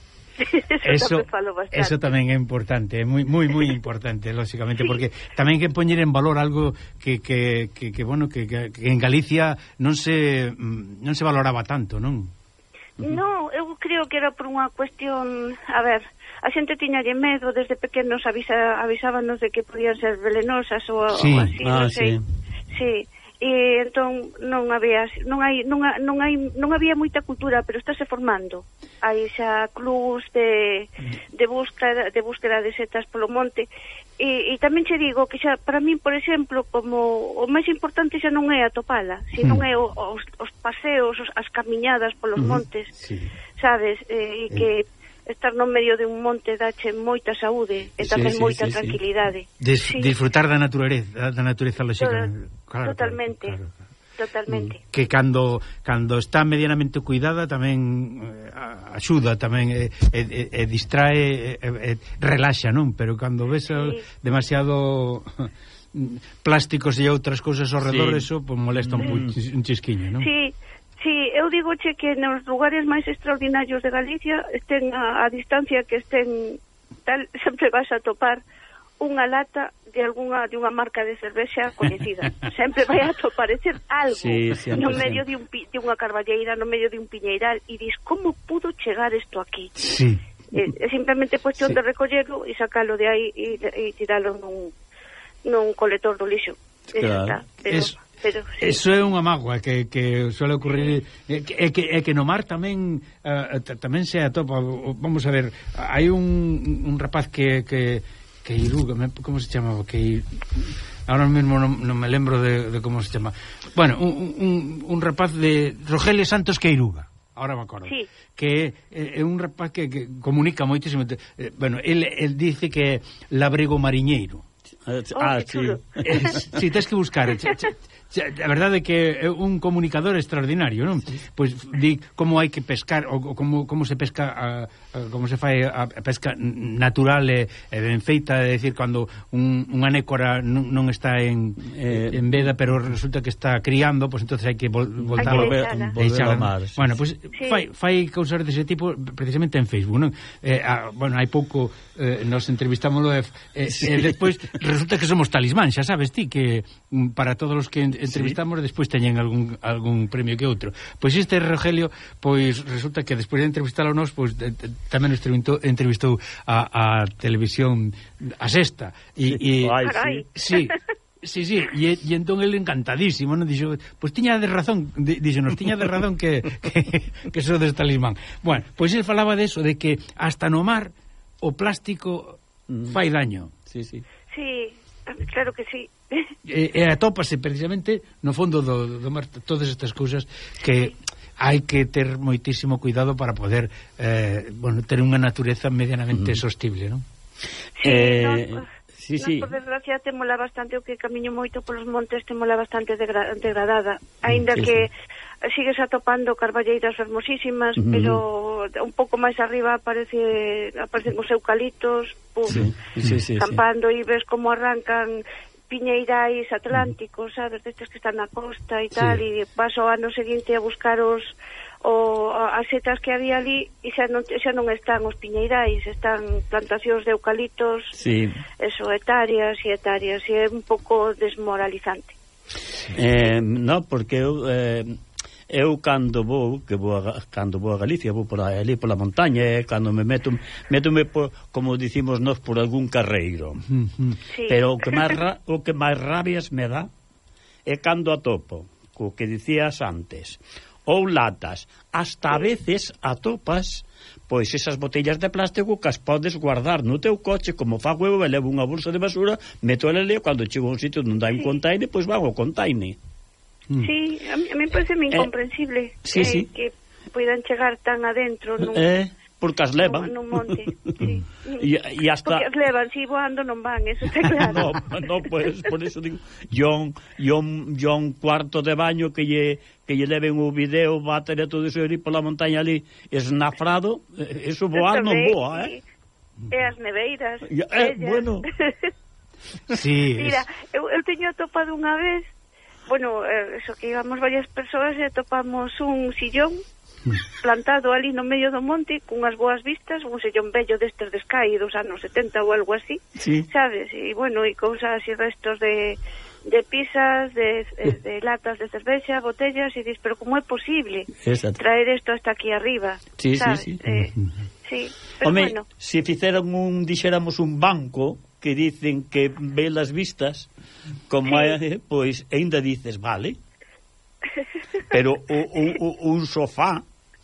Eso, eso, eso tamén é importante, é moi moi moi importante, lógicamente, sí. porque tamén hai que poñer en valor algo que que que, que bueno, que, que en Galicia non se non se valoraba tanto, non? No, eu creo que era por unha cuestión, a ver, a xente tiñalle medo, desde pequenos avisa, avisábanos de que podían ser velenosas ou, sí. ou así, ah, non sei. Sí. sí. E entón non había non hai non, non hai non había moita cultura, pero estáse formando. Hai xa clubs de de búsqueda de búsqueda de setas polo monte. E, e tamén che digo que xa para min, por exemplo, como o máis importante xa non é atopala, senón é o, os, os paseos, os, as camiñadas polos mm. montes, sí. sabes, e, e que estar no medio de un monte dache moita saúde e tamén sí, sí, moita sí, tranquilidade. Sí. Des, sí. Disfrutar da natureza, da natureza lógica. Claro, totalmente. Claro, claro. Totalmente. Que cando cando está medianamente cuidada tamén eh, axuda, tamén e eh, eh, eh, distrae, eh, eh, relaxa, non? Pero cando ves sí. demasiado plásticos e outras cousas ao redor, sí. eso pues, molesta un, mm. un chisquiño, non? Sí. Sí, eu digoche que nos lugares máis extraordinarios de Galicia estén a, a distancia que estén tal, sempre vas a topar unha lata de algunha de unha marca de cervexa coñecida. Sempre vai a aparecer algo sí, no medio de un de unha carballeira, no medio de un piñeiral, e dis, como pudo chegar isto aquí? Sí. É, é simplemente cuestión sí. de recollelo e sacalo de aí e, e tiralo nun, nun colector do lixo. Claro. Está, pero... Es... Pero, sí. Eso é unha mágoa que, que suele ocurrir é que, é que, é que no mar tamén uh, tamén se atopa. Vamos a ver, hai un, un rapaz que, que, que iruga, como se chamaba? Que ahora mesmo non, non me lembro de, de como se chama. Bueno, un, un, un rapaz de Rogelio Santos Queiruga, ahora me acordo, sí. que é, é un rapaz que, que comunica moitísimo. Eh, bueno, el, el dice que labrego mariñeiro. Ah, sí. Si, tens que buscar. Ch, ch, a verdade é que é un comunicador extraordinario, non? Pois di como hai que pescar ou como, como se pesca a, a, como se fai a, a pesca natural e, e ben feita, é dicir, cando un, unha nécora non, non está en, eh, en veda, pero resulta que está criando, pois entonces hai que vol, voltar a volver, volver ao mar. Sí. Bueno, pois sí. fai, fai causar dese tipo precisamente en Facebook, non? Eh, a, bueno, hai pouco eh, nos entrevistámoslo e, eh, sí. e despois resulta que somos talismán, xa sabes ti, que para todos os que entrevistamos, sí. Despois teñen algún algún premio que outro. Pois este Rogelio, pois resulta que despois de entrevistalo nós, pois de, de, tamén entrevistou, entrevistou a, a televisión a Sexta e sí. Ai, sí. Sí, sí, e, e entón ele encantadísimo, non dixo, pois tiña de razón, dixo, nos tiña de razón que que, que sodes talismán. Bueno, pois ele falaba de eso, de que hasta no mar o plástico mm. fai daño. Sí, sí. Sí, claro que sí. E, e atópase precisamente no fondo do, do mar todas estas cousas que hai que ter moitísimo cuidado para poder eh, bueno, ter unha natureza medianamente mm. sostible, non? Sí, eh, no, sí, sí. Por desgracia temola bastante, o que camiño moito polos montes temola bastante degra degradada, aínda sí, que sí. Sigues atopando carballeiras fermosísimas, mm. pero un pouco máis arriba aparece aparecen os eucaliptos, pum, sí, sí, sí, campando sí. E ves como arrancan piñeirais atlánticos, sabes, destes que están na costa e tal, sí. E vas ao ano seguinte a buscar os o as setas que había ali e xa non, xa non están os piñeirais, están plantacións de eucaliptos, sí. Eso, hectáreas e hectáreas, e é un pouco desmoralizante. Eh, no, porque eu eh, eu cando vou, que vou a, cando vou a Galicia, vou por ali pola montaña, e cando me meto, métome por, como dicimos nós, por algún carreiro. Sí. Pero o que máis ra, o que máis rabias me dá é cando atopo, co que dicías antes, ou latas, hasta a veces atopas pois esas botellas de plástico que as podes guardar no teu coche, como fago eu, e levo unha bolsa de basura, meto ela ali, cando chego a un sitio onde hai un sí. Container, pois vago ao container. Sí, a mí, a mí parece incomprensible eh, sí, eh, sí. que puidan chegar tan adentro nun, eh, porque as levan nun monte, sí. e, e hasta... porque as levan, si voando non van, eso está claro. no, no, pues, por eso digo yo, yo, yo un cuarto de baño que lle, que lle leven o video, bater todo iso ali pola montaña ali esnafrado, eso voar non voa, eh? E as neveiras e, eh, bueno sí, mira, eu, eu teño atopado unha vez, bueno, eh, eso que íbamos varias persoas e topamos un sillón plantado ali no medio do monte cunhas boas vistas, un sillón bello destes de Sky dos anos setenta ou algo así, sí. Sabes? E bueno, e cousas e restos de de pisas, de, de, de latas de cervexa, botellas, e dis, pero como é posible Exacto. Traer isto hasta aquí arriba? Sí, sabes? sí, sí. Eh, sí, pero Home, bueno. Se fixeran un, dixéramos un banco que dicen que ve las vistas como sí. é, pois ainda dices, vale, pero o, o, o, un sofá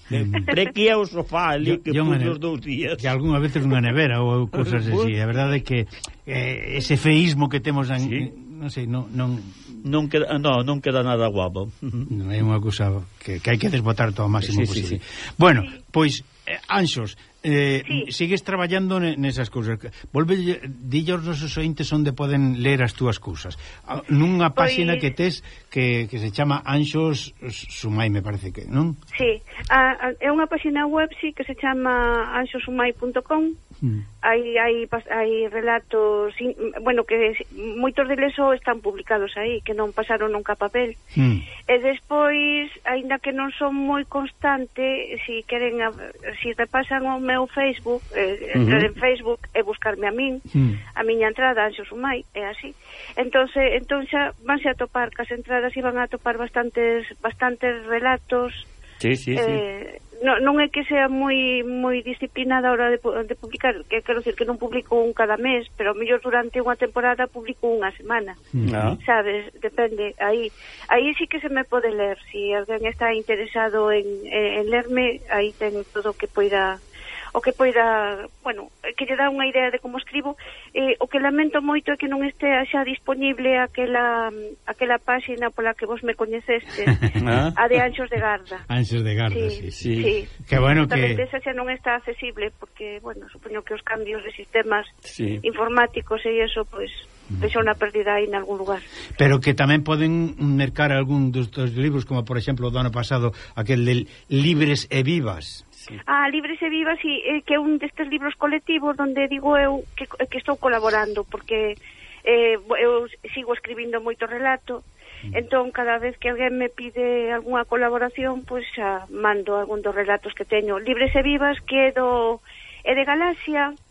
pre que é o sofá ali que puse os dous días, que algunha vez unha nevera ou cousas así, a verdade é que eh, ese feísmo que temos en, sí. non sei, non non non queda, no, non queda nada guapo. Non é unha cousa que, que hai que desbotar todo o máximo sí, posible. Sí, sí. Bueno, pois eh, Anxos, eh, sí. Sigues traballando nesas cousas. Volve, dille aos nosos ointes onde poden ler as túas cousas. Nunha páxina pois... que tes que, que se chama Anxos Sumai, me parece que, non? Sí, a, a, é unha páxina web, sí, que se chama anxos sumai punto com. Hmm. Hai, hai, hai relatos, bueno, que moitos deles só están publicados aí, que non pasaron nunca a papel. Hmm. E despois, aínda que non son moi constante, si queren, si repasan o meu Facebook, eh, entrar uh -huh. en Facebook e buscarme a min, hmm. a miña entrada, Anxos Sumai, é así. Entón, entón xa vanse a topar cas entradas e van a topar bastantes bastantes relatos. Sí, sí, eh, sí. No, non é que sea moi moi disciplinada a hora de, de publicar, que quero decir que non publico un cada mes, pero mellor durante unha temporada publico unha semana. No. Sabes, depende, aí aí sí que se me pode ler, si alguén está interesado en, en lerme, aí ten todo o que poida o que poida, bueno, que lle dá unha idea de como escribo. Eh, o que lamento moito é que non estea xa disponible aquela aquela páxina pola que vos me coñeceste, ¿Ah? A de Anxos de Garda. Anxos de Garda, sí, sí. sí. sí. Que bueno que... esa xa non está accesible, porque, bueno, supoño que os cambios de sistemas sí. informáticos e iso, pois, deixa unha pérdida aí en algún lugar. Pero que tamén poden mercar algún dos, dos libros, como por exemplo o do ano pasado, aquel de Libres e Vivas. Sí. Ah, Libres e Vivas, sí, eh, que é un destes libros colectivos donde digo eu que, que estou colaborando, porque eh, eu sigo escribindo moito relato, mm. entón cada vez que alguén me pide algunha colaboración, pois pues, xa mando algún dos relatos que teño. Libres e Vivas, que é do é de Galaxia,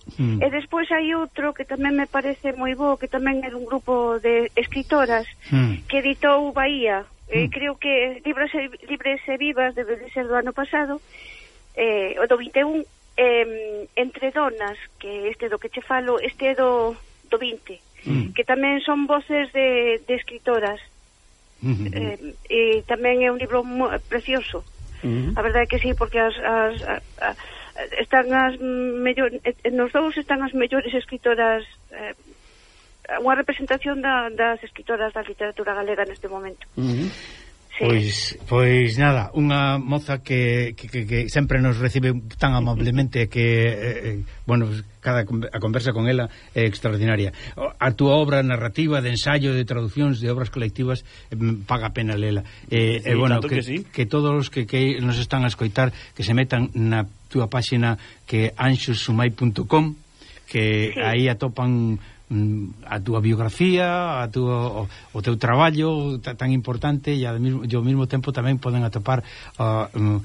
Mm. E despois hai outro que tamén me parece moi bo, que tamén é un grupo de escritoras mm. que editou Bahía, mm. eh, creo que Libres e, Libres e Vivas debe de ser do ano pasado, eh, o do vinte e un, eh, Entre Donas, que este do que che falo, este é do, do vinte, mm. que tamén son voces de, de escritoras. Mm-hmm. eh, e tamén é un libro mo, precioso. Mm-hmm. A verdade é que sí, porque as, as, as, as están as mellores, nos dous están as mellores escritoras, eh, unha representación da, das escritoras da literatura galega neste momento. Uh-huh. Sí. Pois, pois nada, unha moza que, que, que, que sempre nos recibe tan amablemente que, eh, bueno, cada a conversa con ela é extraordinaria. A túa obra narrativa, de ensayo, de traduccións, de obras colectivas, eh, paga a pena lela. Eh, sí, eh, bueno, que, que, sí. que todos os que, que nos están a escoitar, que se metan na túa páxina que é anxos sumai punto com, que sí. aí atopan a túa biografía, a túa, o, o teu traballo tan importante, e ao mesmo, ao mesmo tempo tamén poden atopar uh, um,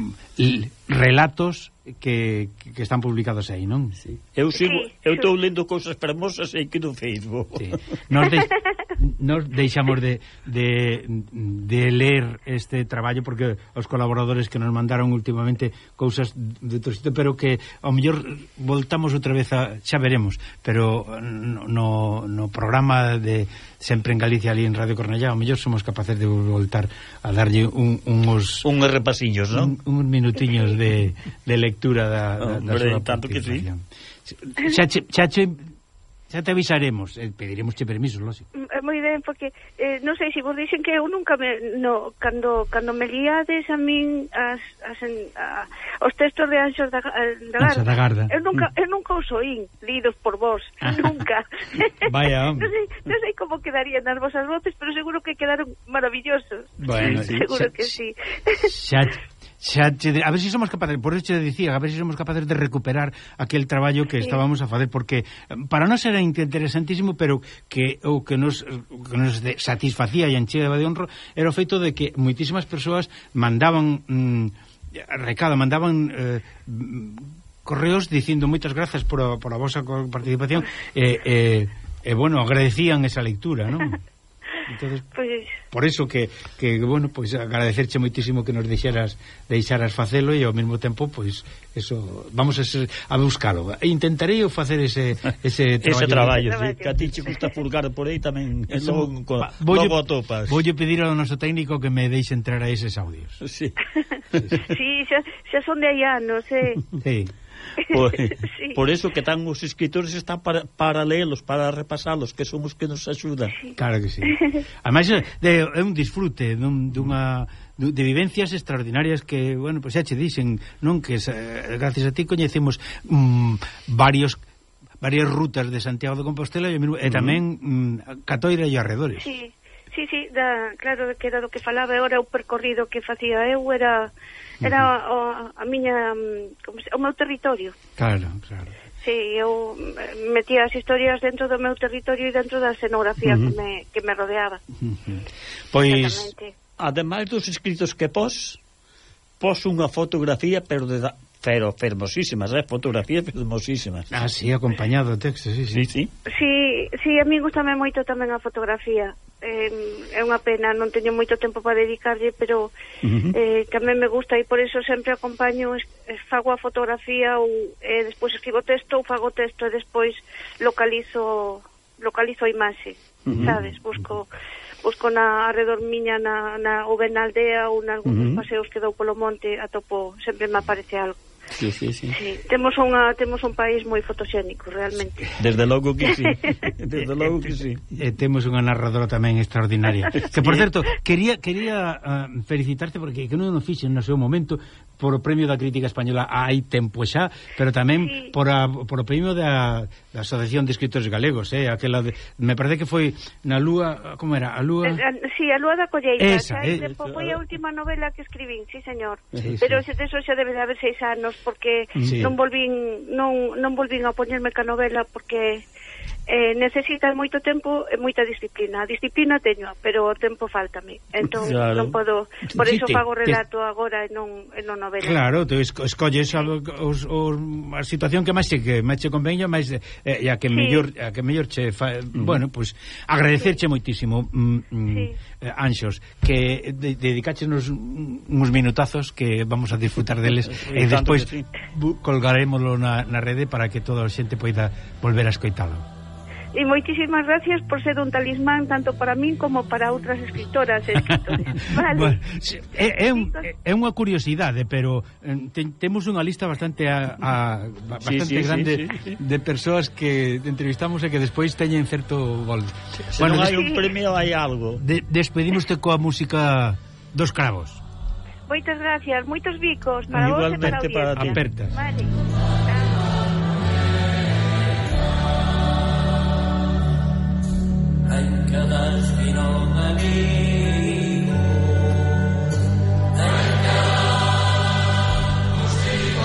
relatos que, que están publicados aí, non? Sí. Eu sigo, sí. eu estou lendo cousas fermosas aquí no Facebook. Sí. Nos, de, nos deixamos de, de, de ler este traballo porque os colaboradores que nos mandaron últimamente cousas de outro sitio, pero que ao mellor voltamos outra vez a, xa veremos, pero no, no programa de sempre en Galicia, ali en Radio Cornellá, ao mellor somos capaces de voltar a darlle un, uns uns repasiños, non? Un, uns minutiños de, de lectura da, da, da súa tanto que sí. Xa che, xa che xa te avisaremos, eh, pediremos che permiso, lógico. Moi ben, porque eh, non sei se vos dixen que eu nunca me, no, cando, cando me liades a min as, as, a, os textos de Anxos da, da Garda, da Garda. Eu, nunca, eu nunca os oín lidos por vos, nunca. Vaya, non, sei, non sei como quedarían as vosas voces, pero seguro que quedaron maravillosos. Bueno, seguro xa, que sí. Xa, xa te, a ver se si somos capaces, por eso te decía, a ver se si somos capaces de recuperar aquel traballo que sí. estábamos a facer, porque para nós era interesantísimo, pero que o que nos, que nos satisfacía e enchea de honro era o feito de que moitísimas persoas mandaban mm, recado, mandaban eh, correos dicindo moitas grazas por a, por a vosa participación e eh, eh, eh, bueno, agradecían esa lectura, non? Entonces, pues, por eso que, que bueno, pues agradecerche moitísimo que nos deixaras deixaras facelo e ao mesmo tempo, pois pues, eso, vamos a, ser, a buscalo. E intentarei eu facer ese ese traballo. Ese traballo, sí, que a ti che gusta pulgar por aí tamén, eso, logo, logo atopas. Voulle pedir ao noso técnico que me deixe entrar a eses audios. Sí. Sí, xa, xa son de aí anos, eh. Sí. Por, sí. por eso que tan os escritores están para, para leelos, para repasalos, que son os que nos axudan. Sí. Claro que sí. Ademais é un disfrute dun, dunha de vivencias extraordinarias que, bueno, pois pues xa che dixen, non, que eh, gracias a ti coñecemos mm, varios varias rutas de Santiago de Compostela e, e tamén mm, Catoira e arredores. Sí. Sí, sí, da, claro que era do que falaba. Ahora o percorrido que facía eu era era o, a miña como se, o meu territorio. Claro, claro. Sí, eu metía as historias dentro do meu territorio e dentro da escenografía uh-huh. que, me, que me rodeaba. Uh-huh. Pois, ademais dos escritos que pos, pos unha fotografía, pero de da, pero fermosísimas, eh? Fotografías fermosísimas. Ah, sí, acompañado o texto, sí, sí. Sí, sí. Sí, sí, a mí gustame moito tamén a fotografía. Eh, é unha pena, non teño moito tempo para dedicarlle, pero uh-huh. eh, tamén me gusta e por eso sempre acompaño, fago a fotografía ou eh, despois escribo texto ou fago texto e despois localizo localizo a imaxe, uh-huh. sabes? Busco busco na arredor miña na, na ou ben na aldea ou na algúns uh-huh. paseos que dou polo monte, atopo, sempre me aparece algo. Sí, sí, sí. Sí, temos unha temos un país moi fotoxénico, realmente. Desde logo que sí. Desde logo que sí. E temos unha narradora tamén extraordinaria. Que por certo, quería quería uh, felicitarte porque que non o fixen no seu momento por o premio da crítica española hai tempo xa, pero tamén sí. por a por o premio da, da Asociación de Escritores Galegos, eh, aquela de, me parece que foi na Lúa, como era? A Lúa. Si, sí, a Lúa da Colleita. Esa, eh, tempo, foi a última novela que escribín, sí, señor. Sí, pero sí. ese teso xa debe de haber seis anos porque sí. non volvín non non volvín a poñerme ca novela porque eh, necesitas moito tempo e moita disciplina. A disciplina teño, pero o tempo faltame. Entón, claro. non podo... Por iso sí, fago relato te... agora e non, e non novela. Claro, te esco, escolles sí. a, os, os, a situación que máis che, que máis che convenio, máis, eh, e a que sí. mellor, a que mellor che fa... Mm. Bueno, pues, agradecerche sí. moitísimo, mm, sí. eh, Anxos, que de, dedicáchenos uns minutazos que vamos a disfrutar deles e despois sí. colgarémoslo na, na rede para que toda a xente poida volver a escoitalo. E moitísimas gracias por ser un talismán tanto para min como para outras escritoras e escritores. Vale. Bueno, é, é, un, é unha curiosidade, pero te, temos unha lista bastante a, a, bastante sí, sí, grande sí, sí, sí. de persoas que entrevistamos e que despois teñen certo gol. Se bueno, non hai un premio, hai algo. De, despedimos-te coa música dos Cravos. Moitas gracias, moitos bicos para vos e para a para ti. Apertas. Vale. Hay cada destino amigo, hay cada consigo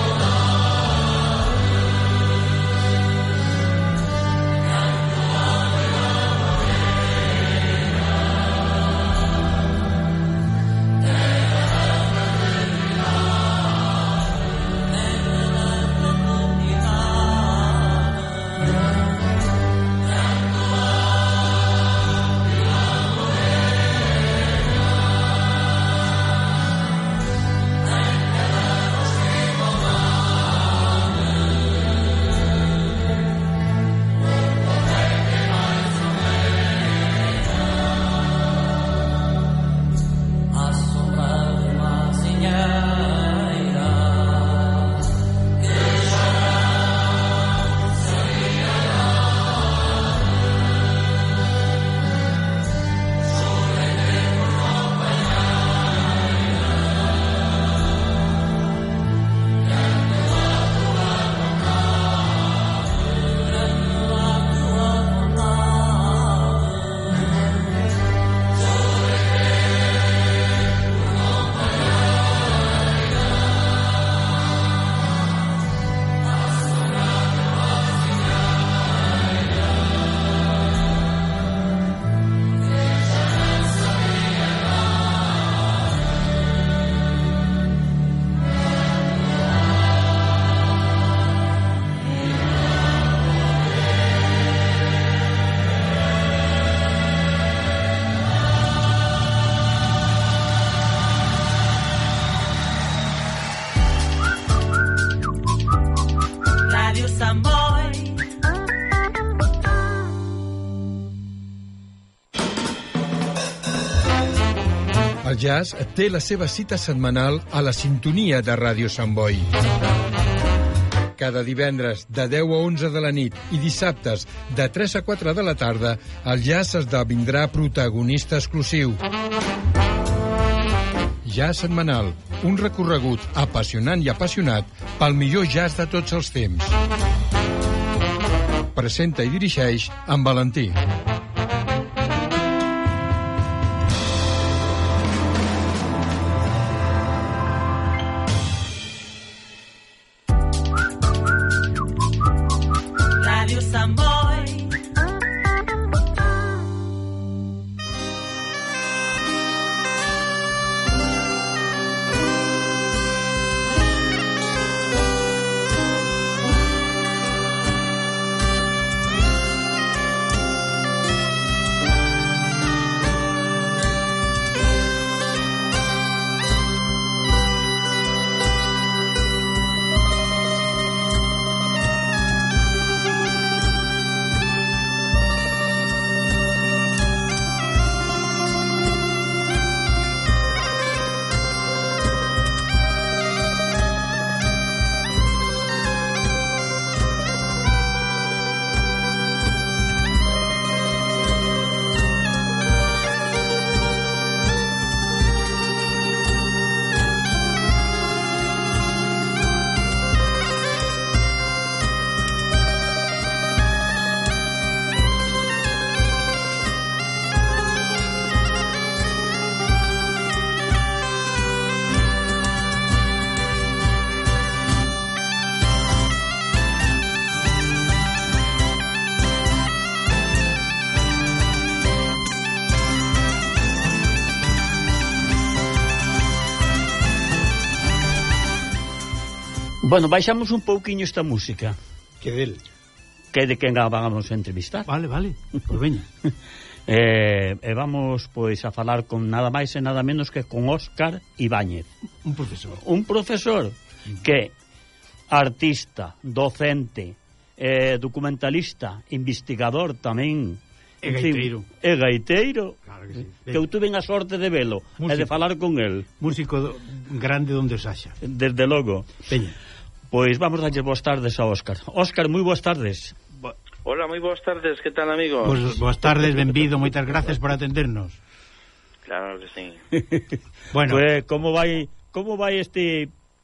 El jazz té la seva cita setmanal a la sintonia de Ràdio Sant Boi. Cada divendres de deu a onze de la nit i dissabtes de tres a quatre de la tarda, el jazz esdevindrà protagonista exclusiu. Jazz setmanal, un recorregut apassionant i apassionat pel millor jazz de tots els temps. Presenta i dirigeix en Valentí. Bueno, baixamos un pouquiño esta música. Que del? Que de quen vamos a entrevistar. Vale, vale, pois veña. eh, e vamos, pois, a falar con nada máis e nada menos que con Óscar Ibáñez. Un profesor. Un profesor que artista, docente, eh, documentalista, investigador tamén. E gaiteiro. E gaiteiro. Claro que sí. Que eu tuve a sorte de velo e de falar con el. Músico do, grande donde os haxa. Desde logo. Peña. Pois vamos darlle boas tardes a Óscar. Óscar, moi boas tardes. Hola, moi boas tardes, que tal, amigos? Pois boas tardes, benvido, moitas gracias por atendernos. Claro que sí. Bueno, pues, como vai como vai este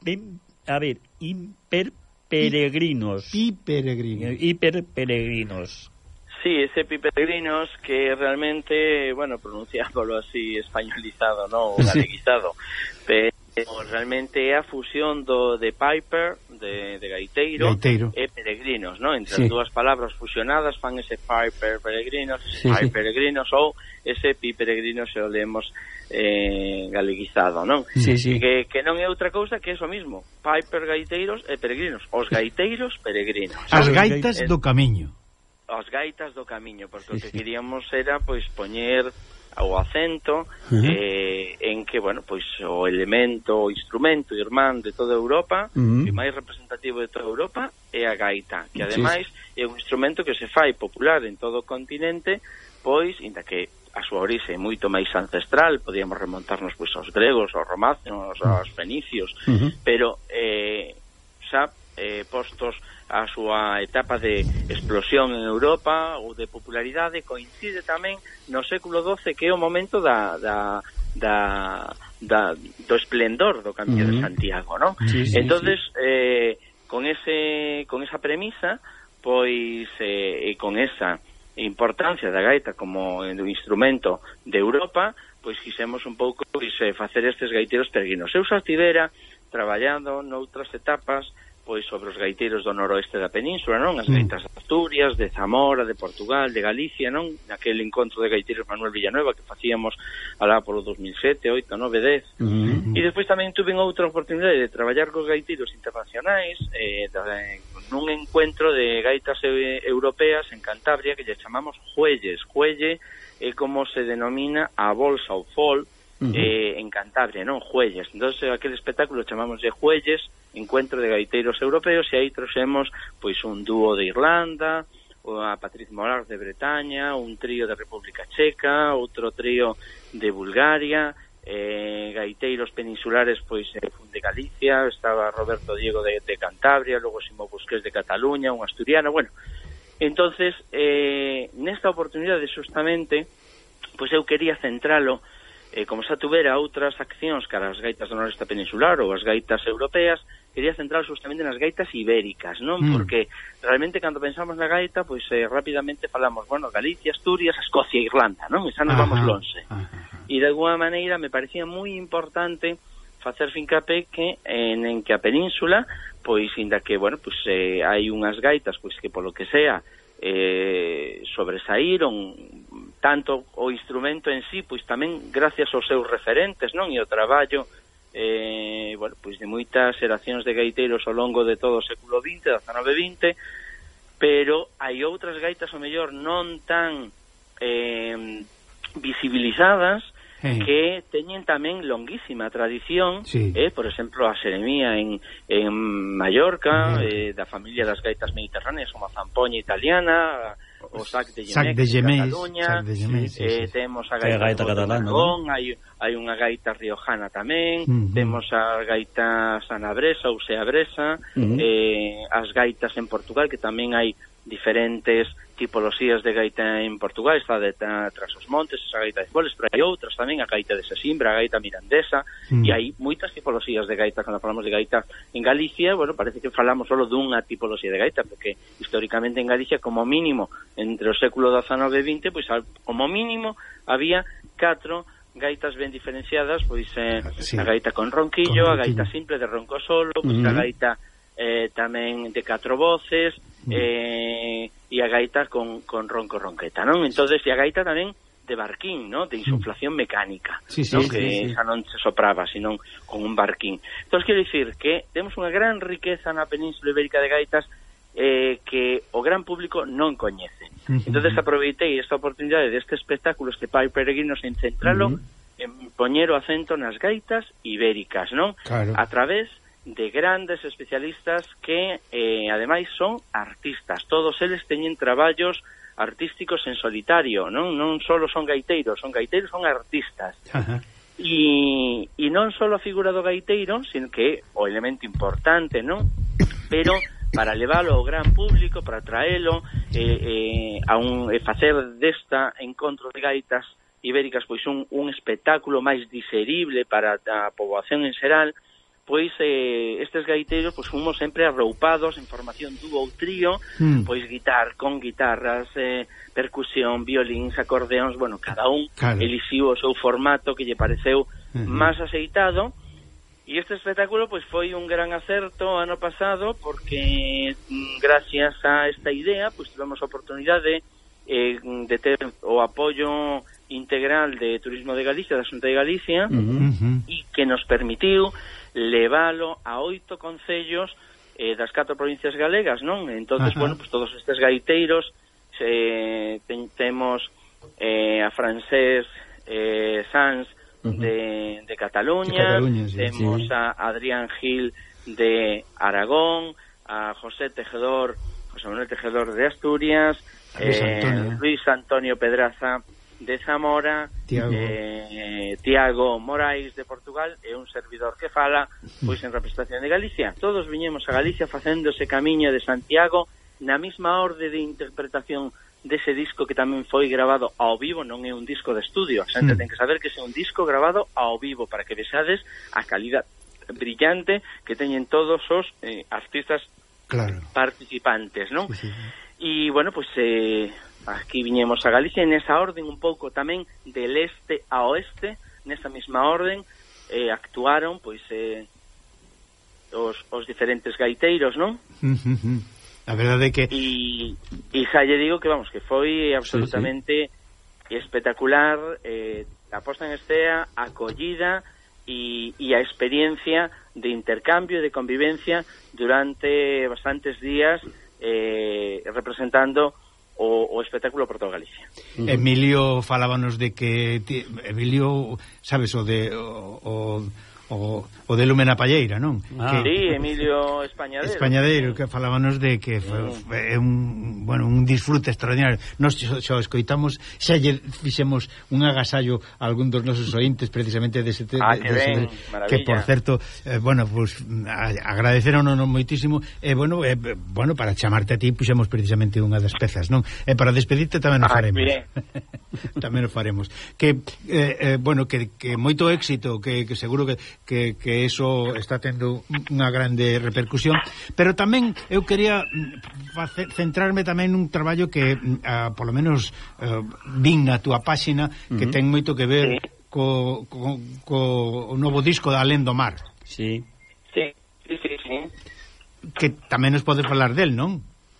a ver, hiper peregrinos. Hiperegrinos. Hiper peregrinos. Sí, ese Piperegrinos que realmente, bueno, pronunciándolo así españolizado, ¿no? O galeguizado, pero realmente é a fusión do de Piper, de, de gaiteiro, gaiteiro, e peregrinos, ¿no? Entre sí. as dúas palabras fusionadas fan ese Piper Peregrinos, sí, Piper sí. Peregrinos, ou ese Piperegrinos se o lemos eh, galeguizado, non? Sí, sí. Que, que non é outra cousa que é o mismo, Piper gaiteiros e peregrinos, os gaiteiros peregrinos. As gaitas do camiño. As gaitas do camiño, porque sí, o que sí. queríamos era pois poñer o acento uh-huh. eh, en que, bueno, pois o elemento, o instrumento irmán de toda Europa, uh-huh. e máis representativo de toda Europa é a gaita, que ademais sí. é un instrumento que se fai popular en todo o continente, pois, inda que a súa orixe é moito máis ancestral, podíamos remontarnos pois aos gregos, aos romanos, aos fenicios, uh-huh. pero eh, xa eh, postos a súa etapa de explosión en Europa ou de popularidade coincide tamén no século doce, que é o momento da, da, da, da do esplendor do Camiño uh-huh. de Santiago, non? Sí, sí, entonces sí. Eh, con ese con esa premisa, pois eh, e con esa importancia da gaita como un instrumento de Europa, pois quixemos un pouco pois, facer estes gaiteiros peregrinos. Eu xa estivera traballando noutras etapas pois sobre os gaiteiros do noroeste da península, non? As gaitas de Asturias, de Zamora, de Portugal, de Galicia, non? Naquele encontro de gaiteiros Manuel Villanueva que facíamos alá polo dos mil sete, oito, nove, dez. Uh-huh. E despois tamén tuve outra oportunidade de traballar cos gaiteiros internacionais eh, da, nun encuentro de gaitas eh, europeas en Cantabria que lle chamamos Juelles. Juelle é como se denomina a bolsa ou fol uh-huh. eh, en Cantabria, non? Juelles. Entón, aquele espectáculo chamamos de Juelles, encuentro de gaiteiros europeos, e aí trouxemos pois un dúo de Irlanda, a Patriz Morar de Bretaña, un trío de República Checa, outro trío de Bulgaria, eh, gaiteiros peninsulares pois de Galicia, estaba Roberto Diego de, de Cantabria, logo Simo Busqués de Cataluña, un asturiano, bueno. Entonces, eh, nesta oportunidade justamente, pois eu quería centralo eh, como xa tuvera outras accións cara as gaitas do noroeste peninsular ou as gaitas europeas, quería centrar justamente nas gaitas ibéricas, non? Mm. Porque realmente cando pensamos na gaita, pois eh, rapidamente falamos, bueno, Galicia, Asturias, Escocia e Irlanda, non? E xa nos vamos lonxe. E de alguma maneira me parecía moi importante facer fincapé que en, en que a península, pois inda que, bueno, pois eh, hai unhas gaitas pois que polo que sea eh, sobresaíron tanto o instrumento en sí, pois tamén gracias aos seus referentes, non? E o traballo eh, bueno, pois de moitas xeracións de gaiteiros ao longo de todo o século vinte, dezanove vinte, pero hai outras gaitas ao mellor non tan eh, visibilizadas hey. que teñen tamén longuísima tradición, sí. eh, por exemplo, a xeremía en, en Mallorca, eh, da familia das gaitas mediterráneas como a zampoña italiana, o sac de Yemex, Cataluña, sí, sí, sí. eh, temos a gaita, gaita catalana, Aragón, ¿no? hai, hai unha gaita riojana tamén, uh-huh. temos a gaita sanabresa ou seabresa, uh-huh. eh, as gaitas en Portugal, que tamén hai diferentes tipoloxías de gaita en Portugal, está de ta, tras os montes, esa gaita de foles, pero hai outras tamén, a gaita de Sesimbra, a gaita mirandesa, mm. e hai moitas tipoloxías de gaita. Cando falamos de gaita en Galicia, bueno, parece que falamos solo dunha tipoloxía de gaita, porque históricamente en Galicia, como mínimo, entre o século dezanove e vinte, pois como mínimo había catro gaitas ben diferenciadas, pois eh, sí. a gaita con ronquillo, con a gaita simple de ronco solo, pois mm-hmm. a gaita eh, tamén de catro voces, mm. eh, e a gaita con, con ronco ronqueta, non? Entonces, e a gaita tamén de barquín, ¿no? De insuflación mecánica, sí, sí, ¿no? sí, Que sí, sí. xa non se sopraba, sino con un barquín. Entón, quero dicir que temos unha gran riqueza na Península Ibérica de gaitas eh, que o gran público non coñece. Uh-huh. Entón, aproveitei esta oportunidade deste espectáculo, este Pai Peregrinos, en centralo, uh-huh. en poñer o acento nas gaitas ibéricas, non? Claro. A través de grandes especialistas que, eh, ademais, son artistas. Todos eles teñen traballos artísticos en solitario, non non só son gaiteiros, son gaiteiros, son artistas. Ajá. E, e non só a figura do gaiteiro, sino que o elemento importante, non? Pero para leválo ao gran público, para traelo eh, eh, a un e facer desta encontro de gaitas ibéricas pois un, un espectáculo máis diserible para a poboación en xeral, pois eh, estes gaiteiros pois fomos sempre arroupados en formación dúo ou trío, mm. pois guitar con guitarras, eh, percusión, violíns, acordeóns, bueno, cada un claro. elixiu o seu formato que lle pareceu uh-huh. máis aceitado. E este espectáculo pois foi un gran acerto ano pasado porque gracias a esta idea pois tivemos a oportunidade eh, de ter o apoio integral de Turismo de Galicia, da Xunta de Galicia, uh-huh. e que nos permitiu leválo a oito concellos eh, das catro provincias galegas, non? Entonces, uh-huh. bueno, pues todos estes gaiteiros eh, ten, temos eh, a Francés eh, Sanz uh-huh. de, de Cataluña, de Cataluña sí, temos sí. a Adrián Gil de Aragón, a José Tejedor, José Manuel Tejedor de Asturias, Luis Antonio, eh, Luis Antonio Pedraza de Zamora, Tiago. Eh, Tiago Morais de Portugal e un servidor que fala pois en representación de Galicia. Todos viñemos a Galicia facendo ese camiño de Santiago na mesma orde de interpretación dese disco que tamén foi grabado ao vivo, non é un disco de estudio. A xente mm. ten que saber que é un disco grabado ao vivo para que vexades a calidad brillante que teñen todos os eh, artistas claro. participantes, non? Sí, sí. E, bueno, pois eh, aquí viñemos a Galicia en esa orden un pouco tamén del este a oeste, nesa mesma orden eh, actuaron pois eh, os, os diferentes gaiteiros, non? A verdade é que e, e xa lle digo que vamos, que foi absolutamente sí, sí. espectacular eh, a posta en escena, a acollida e, e a experiencia de intercambio e de convivencia durante bastantes días eh, representando o, o espectáculo por toda Galicia. Uh-huh. Emilio falábanos de que ti, Emilio, sabes, o de o, o, o de Lume na Palleira, non? Ah. Que, sí, Emilio Españadeiro. Españadeiro, que falábanos de que é un, bueno, un disfrute extraordinario. Nos xo escoitamos, xa lle fixemos un agasallo a algún dos nosos ointes precisamente dese te, ah, que, dese, ben, que por certo, eh, bueno, pues agradeceronos moitísimo e eh, bueno, eh, bueno, para chamarte a ti puxemos precisamente unha das pezas, non? E eh, para despedirte tamén o faremos. Tamén o faremos. Que eh, eh, bueno, que, que moito éxito, que, que seguro que, que, que eso está tendo unha grande repercusión, pero tamén eu quería face, centrarme tamén nun traballo que uh, polo menos uh, vin na túa páxina que uh-huh. ten moito que ver sí. co, co, co o novo disco da Alén do Mar. Sí. Sí, sí, sí, sí. Que tamén nos podes falar del, non?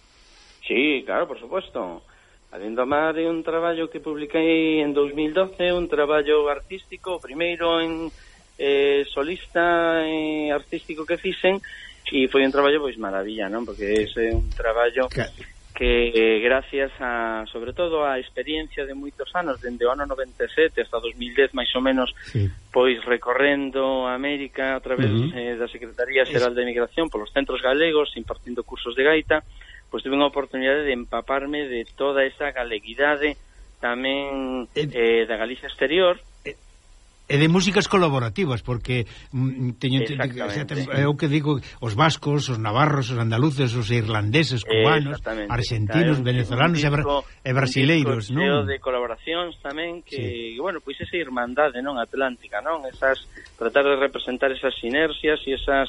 Sí, claro, por supuesto. Alén do Mar é un traballo que publiquei en dos mil doce, un traballo artístico, primeiro en eh, solista eh, artístico que fixen, e foi un traballo pois maravilla, non? Porque é un traballo que, que eh, gracias a, sobre todo a experiencia de moitos anos, dende o ano noventa e sete hasta dos mil dez máis ou menos, sí. pois recorrendo a América a través uh-huh. eh, da Secretaría Xeral de Migración polos centros galegos, impartindo cursos de gaita, pois tuve unha oportunidade de empaparme de toda esa galeguidade tamén eh, da Galicia exterior, e de músicas colaborativas, porque mm, teño, te, o sea, te, é o que digo, os vascos, os navarros, os andaluces, os irlandeses, cubanos, argentinos, claro, venezolanos disco, e brasileiros, non? De colaboracións tamén que, sí. bueno, pois esa irmandade, non, atlántica, non? Esas tratar de representar esas sinerxias e esas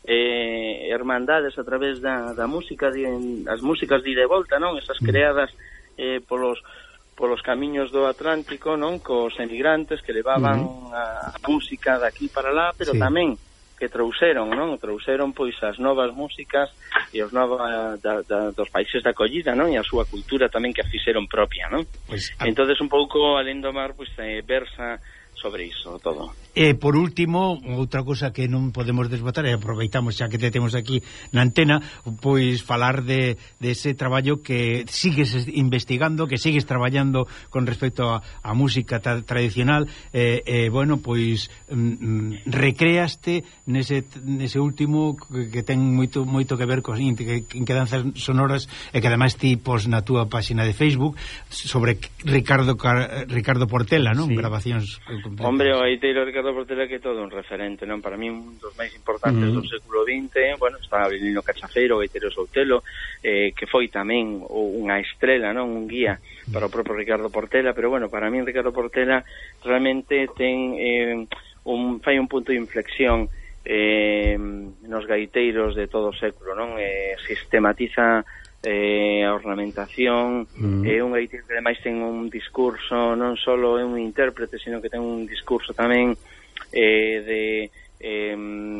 eh, hermandades a través da, da música, de, as músicas de ida e volta, non? Esas creadas eh, polos polos camiños do Atlántico, non, cos emigrantes que levaban uh-huh. a, a música de aquí para lá, pero sí. tamén que trouxeron, non? Trouxeron pois as novas músicas e os novas da, da, dos países de acollida, non? E a súa cultura tamén que a fixeron propia, non? Pois, a... Entonces un pouco Alén do Mar pois eh, versa sobre iso todo. E por último, outra cousa que non podemos desbotar, e aproveitamos xa que te temos aquí na antena, pois falar de, de ese traballo que sigues investigando, que sigues traballando con respecto a, a música tra tradicional, e eh, eh, bueno, pois mm, recreaste nese, nese último que, que ten moito moito que ver con que, que danzas sonoras, e que ademais ti pos na túa página de Facebook sobre Ricardo Ricardo Portela, non? Sí. Grabacións. Hombre, o gaiteiro Ricardo Portela que é todo un referente, non? Para mí un dos máis importantes uh -huh. do século vinte. Bueno, está Avelino Cachafeiro, gaiteiro Soutelo, eh, que foi tamén unha estrela, non? Un guía para o propio Ricardo Portela, pero bueno, para mí Ricardo Portela realmente ten eh, un fai un punto de inflexión eh, nos gaiteiros de todo o século, non? Eh, sistematiza eh, a ornamentación, mm. é un gaiteiro que ademais ten un discurso, non só é un intérprete, sino que ten un discurso tamén eh, de eh,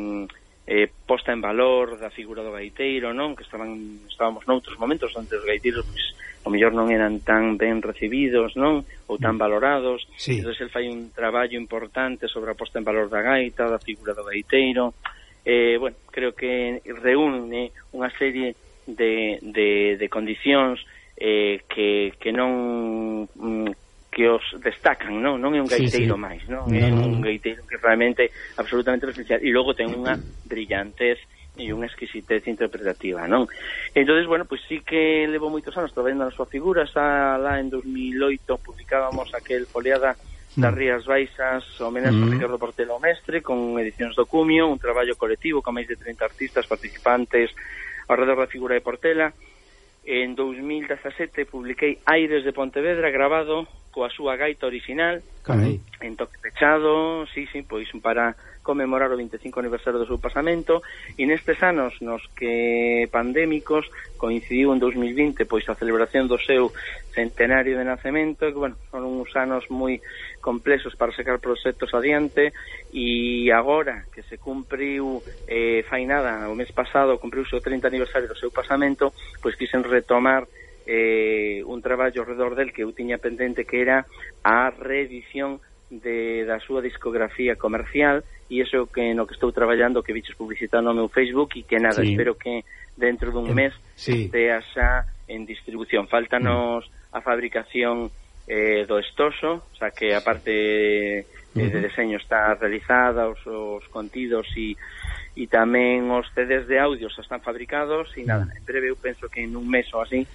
eh, posta en valor da figura do gaiteiro, non? Que estaban estábamos noutros momentos onde os gaiteiros pois, o mellor non eran tan ben recibidos, non? Ou tan valorados. Sí. Entón, el fai un traballo importante sobre a posta en valor da gaita, da figura do gaiteiro. Eh, bueno, creo que reúne unha serie de, de, de condicións eh, que, que non que os destacan, non? Non é un gaiteiro sí, sí. máis, non? No, é un no. gaiteiro que realmente absolutamente especial, e logo ten unha brillantez e unha exquisitez interpretativa, non? Entonces, bueno, pois pues sí que levo moitos anos traballando na súa figura. Xa lá en dos mil oito publicábamos aquel Foliada das Rías Baixas, homenaxe mm. a Ricardo Portela o mestre, con edicións do Cumio, un traballo colectivo con máis de trinta artistas participantes ao redor da figura de Portela. En dos mil dezasete publiquei Aires de Pontevedra, grabado coa súa gaita original, Carai. en toque pechado, sí, sí, pois para conmemorar o vinte e cinco aniversario do seu pasamento, e nestes anos nos que pandémicos coincidiu en dos mil vinte pois a celebración do seu centenario de nacemento, que, bueno, son uns anos moi complexos para sacar proxectos adiante, e agora que se cumpriu eh, fai nada, o mes pasado cumpriu o trinta aniversario do seu pasamento, pois quixen retomar eh, un traballo ao redor del que eu tiña pendente, que era a reedición de, da súa discografía comercial, e iso que no que estou traballando, que biches publicitado no meu Facebook, e que nada, sí. espero que dentro dun mes sí. estea xa en distribución. Faltanos mm. a fabricación eh, do estoso, o sea que a parte eh, uh-huh. de deseño está realizada, os, os contidos e e tamén os C Ds de audio xa están fabricados, e nada, en breve eu penso que en un mes ou así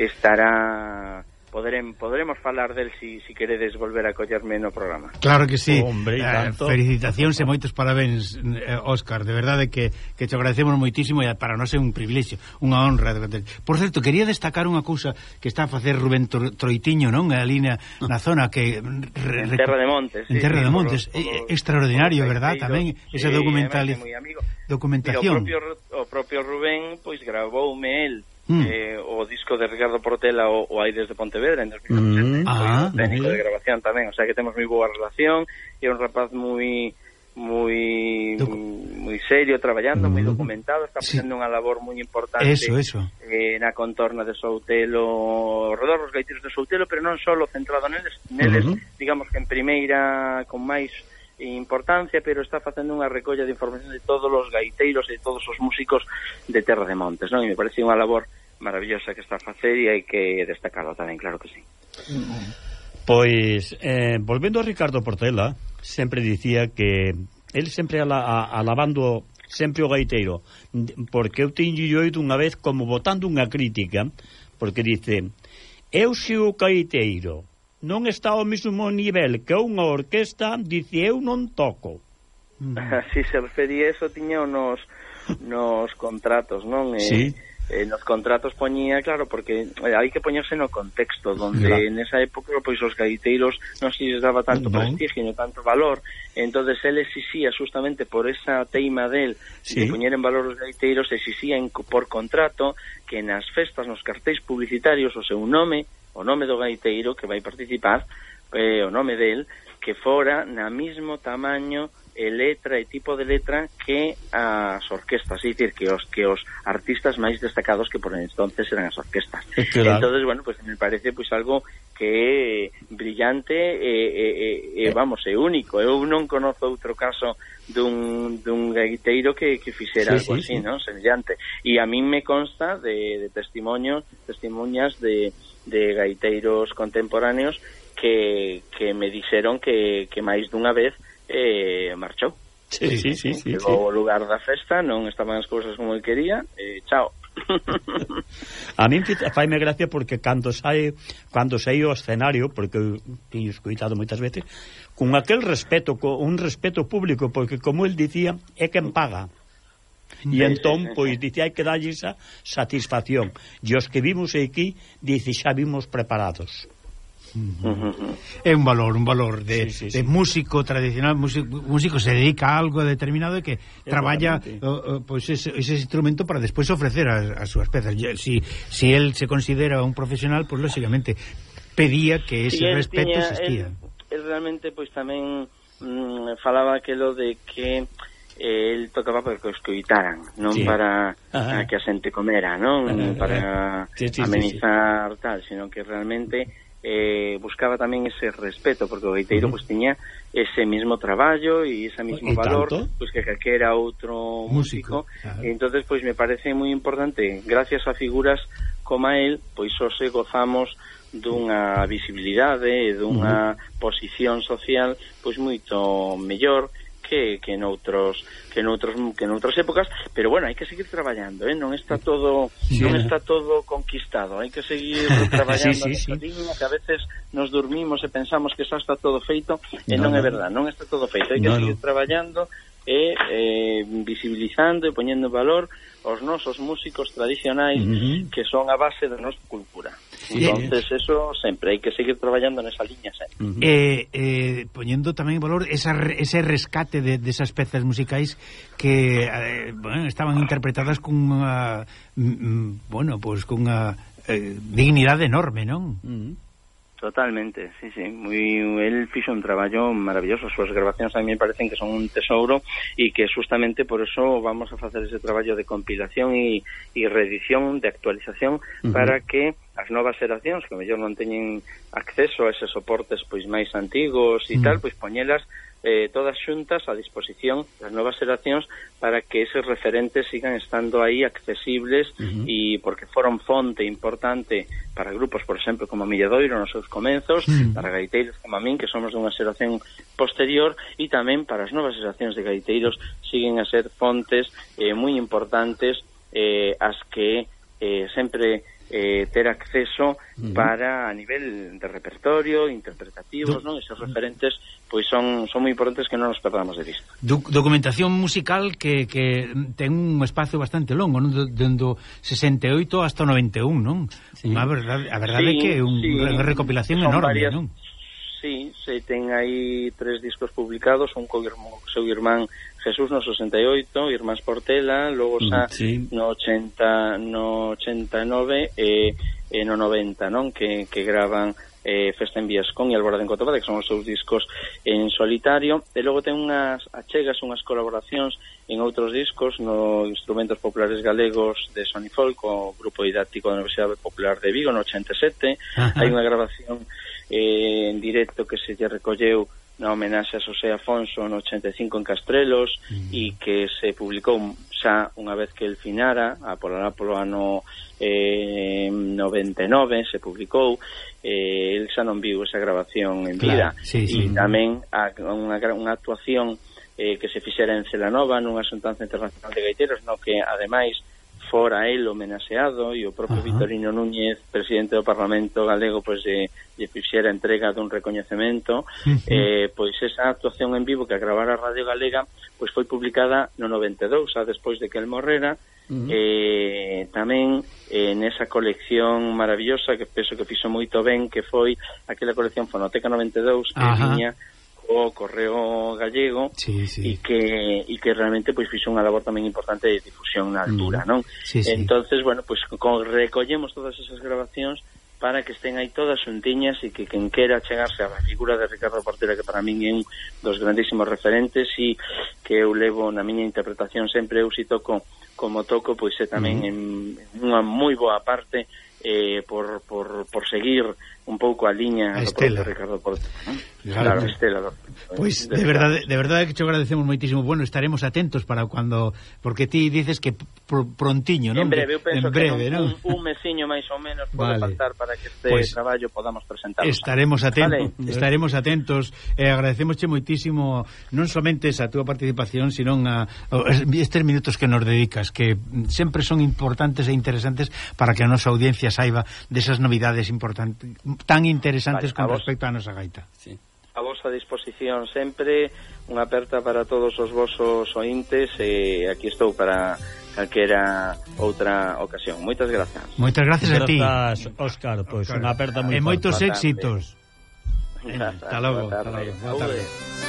estará, poderemos, poderemos falar del si, si queredes volver a collerme no programa. Claro que sí. Hombre, eh, felicitacións e moitos parabéns, eh, Óscar, de verdade que, que te agradecemos moitísimo, e para nós é un privilexio, unha honra. Por certo, quería destacar unha cousa que está a facer Rubén Troitiño, non? Ali na, na zona que... Re, en Terra de Montes. En sí, Terra sí, de Montes. Por los, por los, extraordinario, verdad? Tamén esa sí, documental... documentación. Mira, o, propio, o propio Rubén pois gravoume el mm. eh, o disco de Ricardo Portela, o, o Aires de Pontevedra, en dos mil dezasete, mm. ah, técnico de grabación tamén, o sea que temos moi boa relación, e é un rapaz moi moi Doc... moi serio, traballando, mm. moi documentado, está facendo sí. unha labor moi importante eso, eso. Eh, na contorna de Soutelo, ao redor dos gaiteiros de Soutelo, pero non só centrado neles, neles mm -hmm. digamos que en primeira, con máis importancia, pero está facendo unha recolla de información de todos os gaiteiros e de todos os músicos de Terra de Montes, non? E me parece unha labor maravillosa que está a facer, e hai que destacarlo tamén, claro que sí. Pois, eh, volvendo a Ricardo Portela, sempre dicía que él sempre ala, a, alabando sempre o gaiteiro, porque eu teño oído unha vez como botando unha crítica, porque dice: eu se o gaiteiro non está ao mesmo nivel que unha orquesta, dice, eu non toco. Si se refería eso, tiña nos, nos contratos, non? Sí. Eh, eh, nos contratos poñía, claro, porque hai que poñerse no contexto, donde claro. en esa época pois os gaiteiros non se les daba tanto no. prestigio, no tanto valor, entonces él exixía justamente por esa teima del sí. de poñer en valor os gaiteiros, exixía en, por contrato que nas festas, nos cartéis publicitarios, o seu nome, o nome do gaiteiro que vai participar, eh, o nome del, que fora na mismo tamaño e letra e tipo de letra que as orquestas, é dicir, que os que os artistas máis destacados que por entonces eran as orquestas. Claro. Entonces, bueno, pues me parece pues algo que é brillante e, e, e, e vamos, é único. Eu non conozo outro caso dun, dun gaiteiro que, que fixera sí, algo sí, así, sí. ¿no? Semellante. E a mí me consta de, de testimonios, testimonias de, de gaiteiros contemporáneos que, que me dixeron que, que máis dunha vez eh, marchou. Sí, sí, sí, sí, Chegou sí. ao lugar da festa, non estaban as cousas como el quería, e eh, chao. A mí faime gracia porque cando sai cando sai ao escenario, porque eu teño escoitado moitas veces, con aquel respeto, con un respeto público, porque como el dicía, é quen paga. E entón, pois, dice, hai que darlle esa satisfacción. E os que vimos aquí, dice, xa vimos preparados. Uh-huh. É un valor, un valor de, sí, sí, sí. de músico tradicional, músico, músico se dedica a algo determinado e que traballa uh, uh, pues ese, ese instrumento para despois ofrecer as, as súas pezas. Si, si él se considera un profesional, pues lógicamente pedía que ese respeto tiña, existía. Él, él realmente pois pues, tamén mm, falaba aquelo de que eh, él tocaba para que os coitaran, non sí. para a que a xente comera, non ajá, para sí, sí, amenizar sí, sí. tal, sino que realmente Eh, buscaba tamén ese respeto, porque o gaiteiro uh-huh. pues tiña ese mismo traballo e ese mismo valor pues que calquera outro músico, músico. Claro. E entonces pues me parece moi importante, gracias a figuras como a él, pois hoxe gozamos dunha visibilidade e dunha uh-huh. posición social pois moito mellor que, que noutros que noutros que noutras épocas, pero bueno, hai que seguir traballando, eh? non está todo sí, non está todo conquistado, hai que seguir traballando sí, sí, sí. Línea, que a veces nos dormimos e pensamos que xa está todo feito e no, non é verdad, non está todo feito, hai que no, seguir no. traballando e eh, visibilizando e poñendo en valor os nosos músicos tradicionais uh-huh. que son a base da nosa cultura. Sí, entonces sí. eso sempre hai que seguir traballando nesa liña sempre. Uh-huh. eh, eh, poñendo tamén en valor esa, ese rescate de, de esas pezas musicais que eh, bueno, estaban interpretadas con unha mm, bueno, pues con unha eh, dignidade enorme, non? Uh-huh. Totalmente, sí, sí. Muy, él fixo un traballo maravilloso. As súas grabacións a mí me parecen que son un tesouro e que justamente por eso vamos a facer ese traballo de compilación e, e reedición, de actualización, uh-huh. para que as novas xeracións que mellor non teñen acceso a eses soportes pois máis antigos e uh-huh. tal, pois poñelas eh, todas xuntas a disposición das novas xeracións para que eses referentes sigan estando aí accesibles uh-huh. e porque foron fonte importante para grupos, por exemplo, como Milladoiro nos seus comenzos, uh-huh. para gaiteiros como a min, que somos dunha xeración posterior, e tamén para as novas xeracións de gaiteiros siguen a ser fontes eh, moi importantes eh, as que eh, sempre eh, ter acceso uh-huh. para a nivel de repertorio, interpretativos, non? Esos referentes pois son son moi importantes que non nos perdamos de vista. Do, documentación musical que, que ten un espacio bastante longo, non? Dendo sesenta e oito hasta noventa e un, non? Sí. A verdade, a verdade sí, é que é un, sí. unha recopilación son enorme, varias, non? Sí, se ten aí tres discos publicados, un co seu irmán Jesús no sesenta e oito, Irmáns Portela, logo xa sí. no ochenta, no ochenta e nove e, e no noventa, non? Que, que gravan eh, Festa en Viascón e Alborada en Cotobade, que son os seus discos en solitario, e logo ten unhas achegas, unhas colaboracións en outros discos no Instrumentos Populares Galegos de Sony Folk, o Grupo Didáctico da Universidade Popular de Vigo no ochenta e sete. Hai unha grabación eh, en directo que se lle recolleu na homenaxe a Xosé Afonso no ochenta e cinco en Castrelos mm. e que se publicou xa unha vez que el finara a pola polo ano eh, noventa e nove se publicou, eh, el xa non viu esa grabación en vida, claro, sí, sí. E tamén a, unha, unha actuación eh, que se fixera en Celanova nunha xuntanza internacional de gaiteros, no que ademais fora el homenaxeado e o propio uh-huh. Vitorino Núñez, presidente do Parlamento galego, pois de, de fixera entrega dun recoñecemento, uh-huh. eh, pois esa actuación en vivo que a gravar a Radio Galega pois foi publicada no noventa e dous, xa despois de que el morrera, uh-huh. eh, tamén eh, nesa colección maravillosa que penso que fixo moito ben, que foi aquela colección Fonoteca noventa e dous, que uh-huh. viña o Correo Gallego sí, sí. e que e que realmente pois fixo unha labor tamén importante de difusión na altura, mm. non? Sí, sí. Entonces, bueno, pois con, recollemos todas esas grabacións para que estén aí todas xuntiñas e que quen quera chegarse á figura de Ricardo Portela, que para min é un dos grandísimos referentes e que eu levo na miña interpretación sempre, eu si toco como toco, pois é tamén uh-huh. en unha moi boa parte eh, por, por, por seguir un pouco a liña a do propio Ricardo Portela, ¿no? Claro, Estela. Pois pues, de verdade, de verdade que te agradecemos moitísimo. Bueno, estaremos atentos para cuando, porque ti dices que pr prontiño, non? En breve, eu penso en breve, que non? un, un mesiño máis ou menos pode vale. faltar para que este pues, traballo podamos presentarlo. Estaremos atentos, vale. estaremos atentos e eh, agradecemosche moitísimo non somente a túa participación, sino a, a estes minutos que nos dedicas, que sempre son importantes e interesantes para que a nosa audiencia saiba desas novidades importantes, tan interesantes vale, con respecto á nosa gaita. Sí. A vosa disposición sempre, unha aperta para todos os vosos ointes e aquí estou para calquera outra ocasión. Moitas grazas. Moitas gracias a ti. Grazas, Óscar, pois pues, unha aperta moi forte. E moitos forte. éxitos. Hasta logo. Hasta logo. Boa tarde.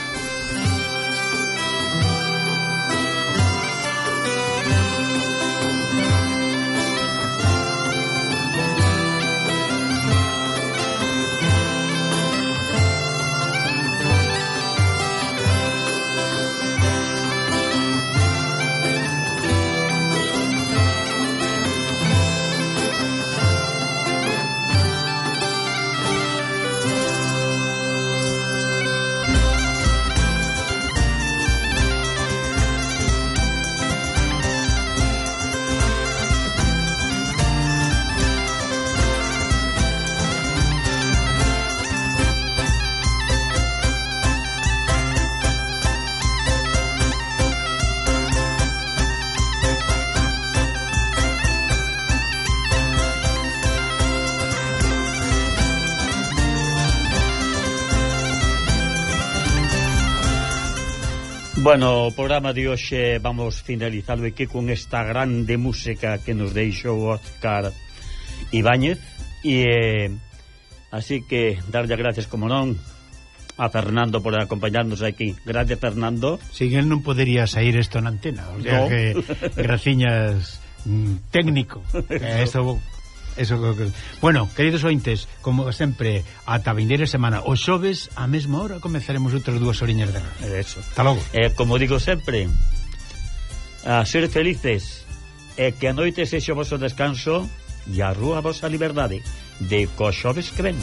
Bueno, o programa de hoxe vamos finalizarlo aquí con esta grande música que nos deixou Óscar Ibáñez e eh, así que darlle gracias, como non, a Fernando por acompañarnos aquí. Gracias, Fernando. Sin él non podería sair isto na antena, o sea no. que graciñas mm, técnico. Eso Eso que... Bueno, queridos ointes, como sempre, ata a vindeira semana, o xoves a mesma hora comezaremos outras dúas oriñas de radio. Eso. Hasta logo. Eh, como digo sempre, a ser felices e que a noite sexa o vosso descanso e a rúa a vosa liberdade de co xoves que ven.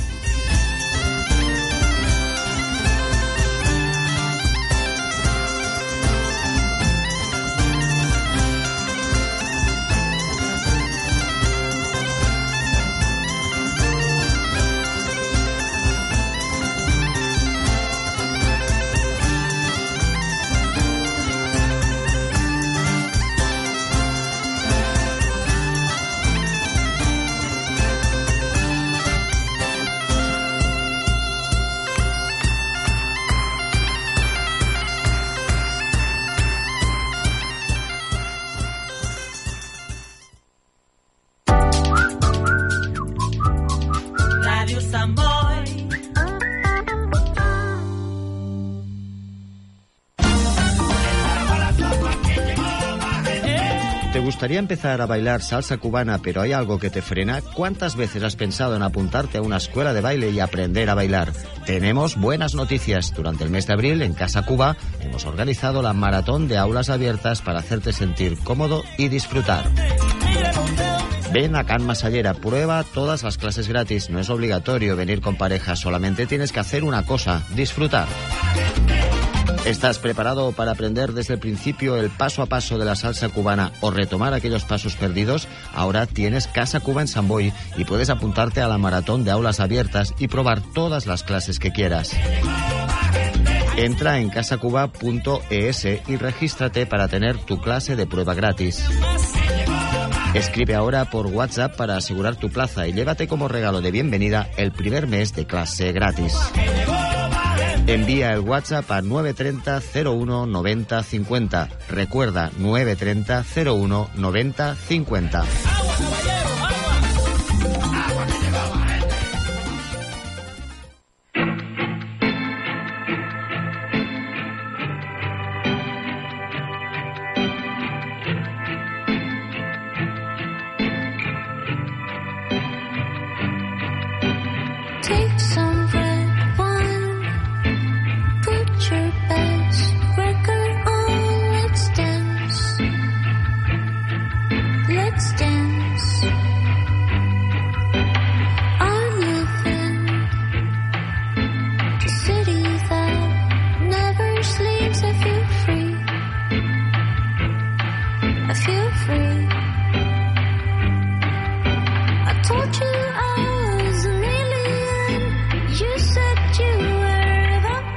¿Te gustaría empezar a bailar salsa cubana, pero hay algo que te frena? ¿Cuántas veces has pensado en apuntarte a una escuela de baile y aprender a bailar? Tenemos buenas noticias. Durante el mes de abril, en Casa Cuba, hemos organizado la maratón de aulas abiertas para hacerte sentir cómodo y disfrutar. Ven a Can Masallera, prueba todas las clases gratis. No es obligatorio venir con pareja, solamente tienes que hacer una cosa, disfrutar. ¿Estás preparado para aprender desde el principio el paso a paso de la salsa cubana o retomar aquellos pasos perdidos? Ahora tienes Casa Cuba en San Boi y puedes apuntarte a la maratón de aulas abiertas y probar todas las clases que quieras. Entra en casacuba punto es y regístrate para tener tu clase de prueba gratis. Escribe ahora por WhatsApp para asegurar tu plaza y llévate como regalo de bienvenida el primer mes de clase gratis. Envía el WhatsApp a nueve treinta cero uno noventa cincuenta. Recuerda, nueve treinta cero uno noventa cincuenta. I feel free.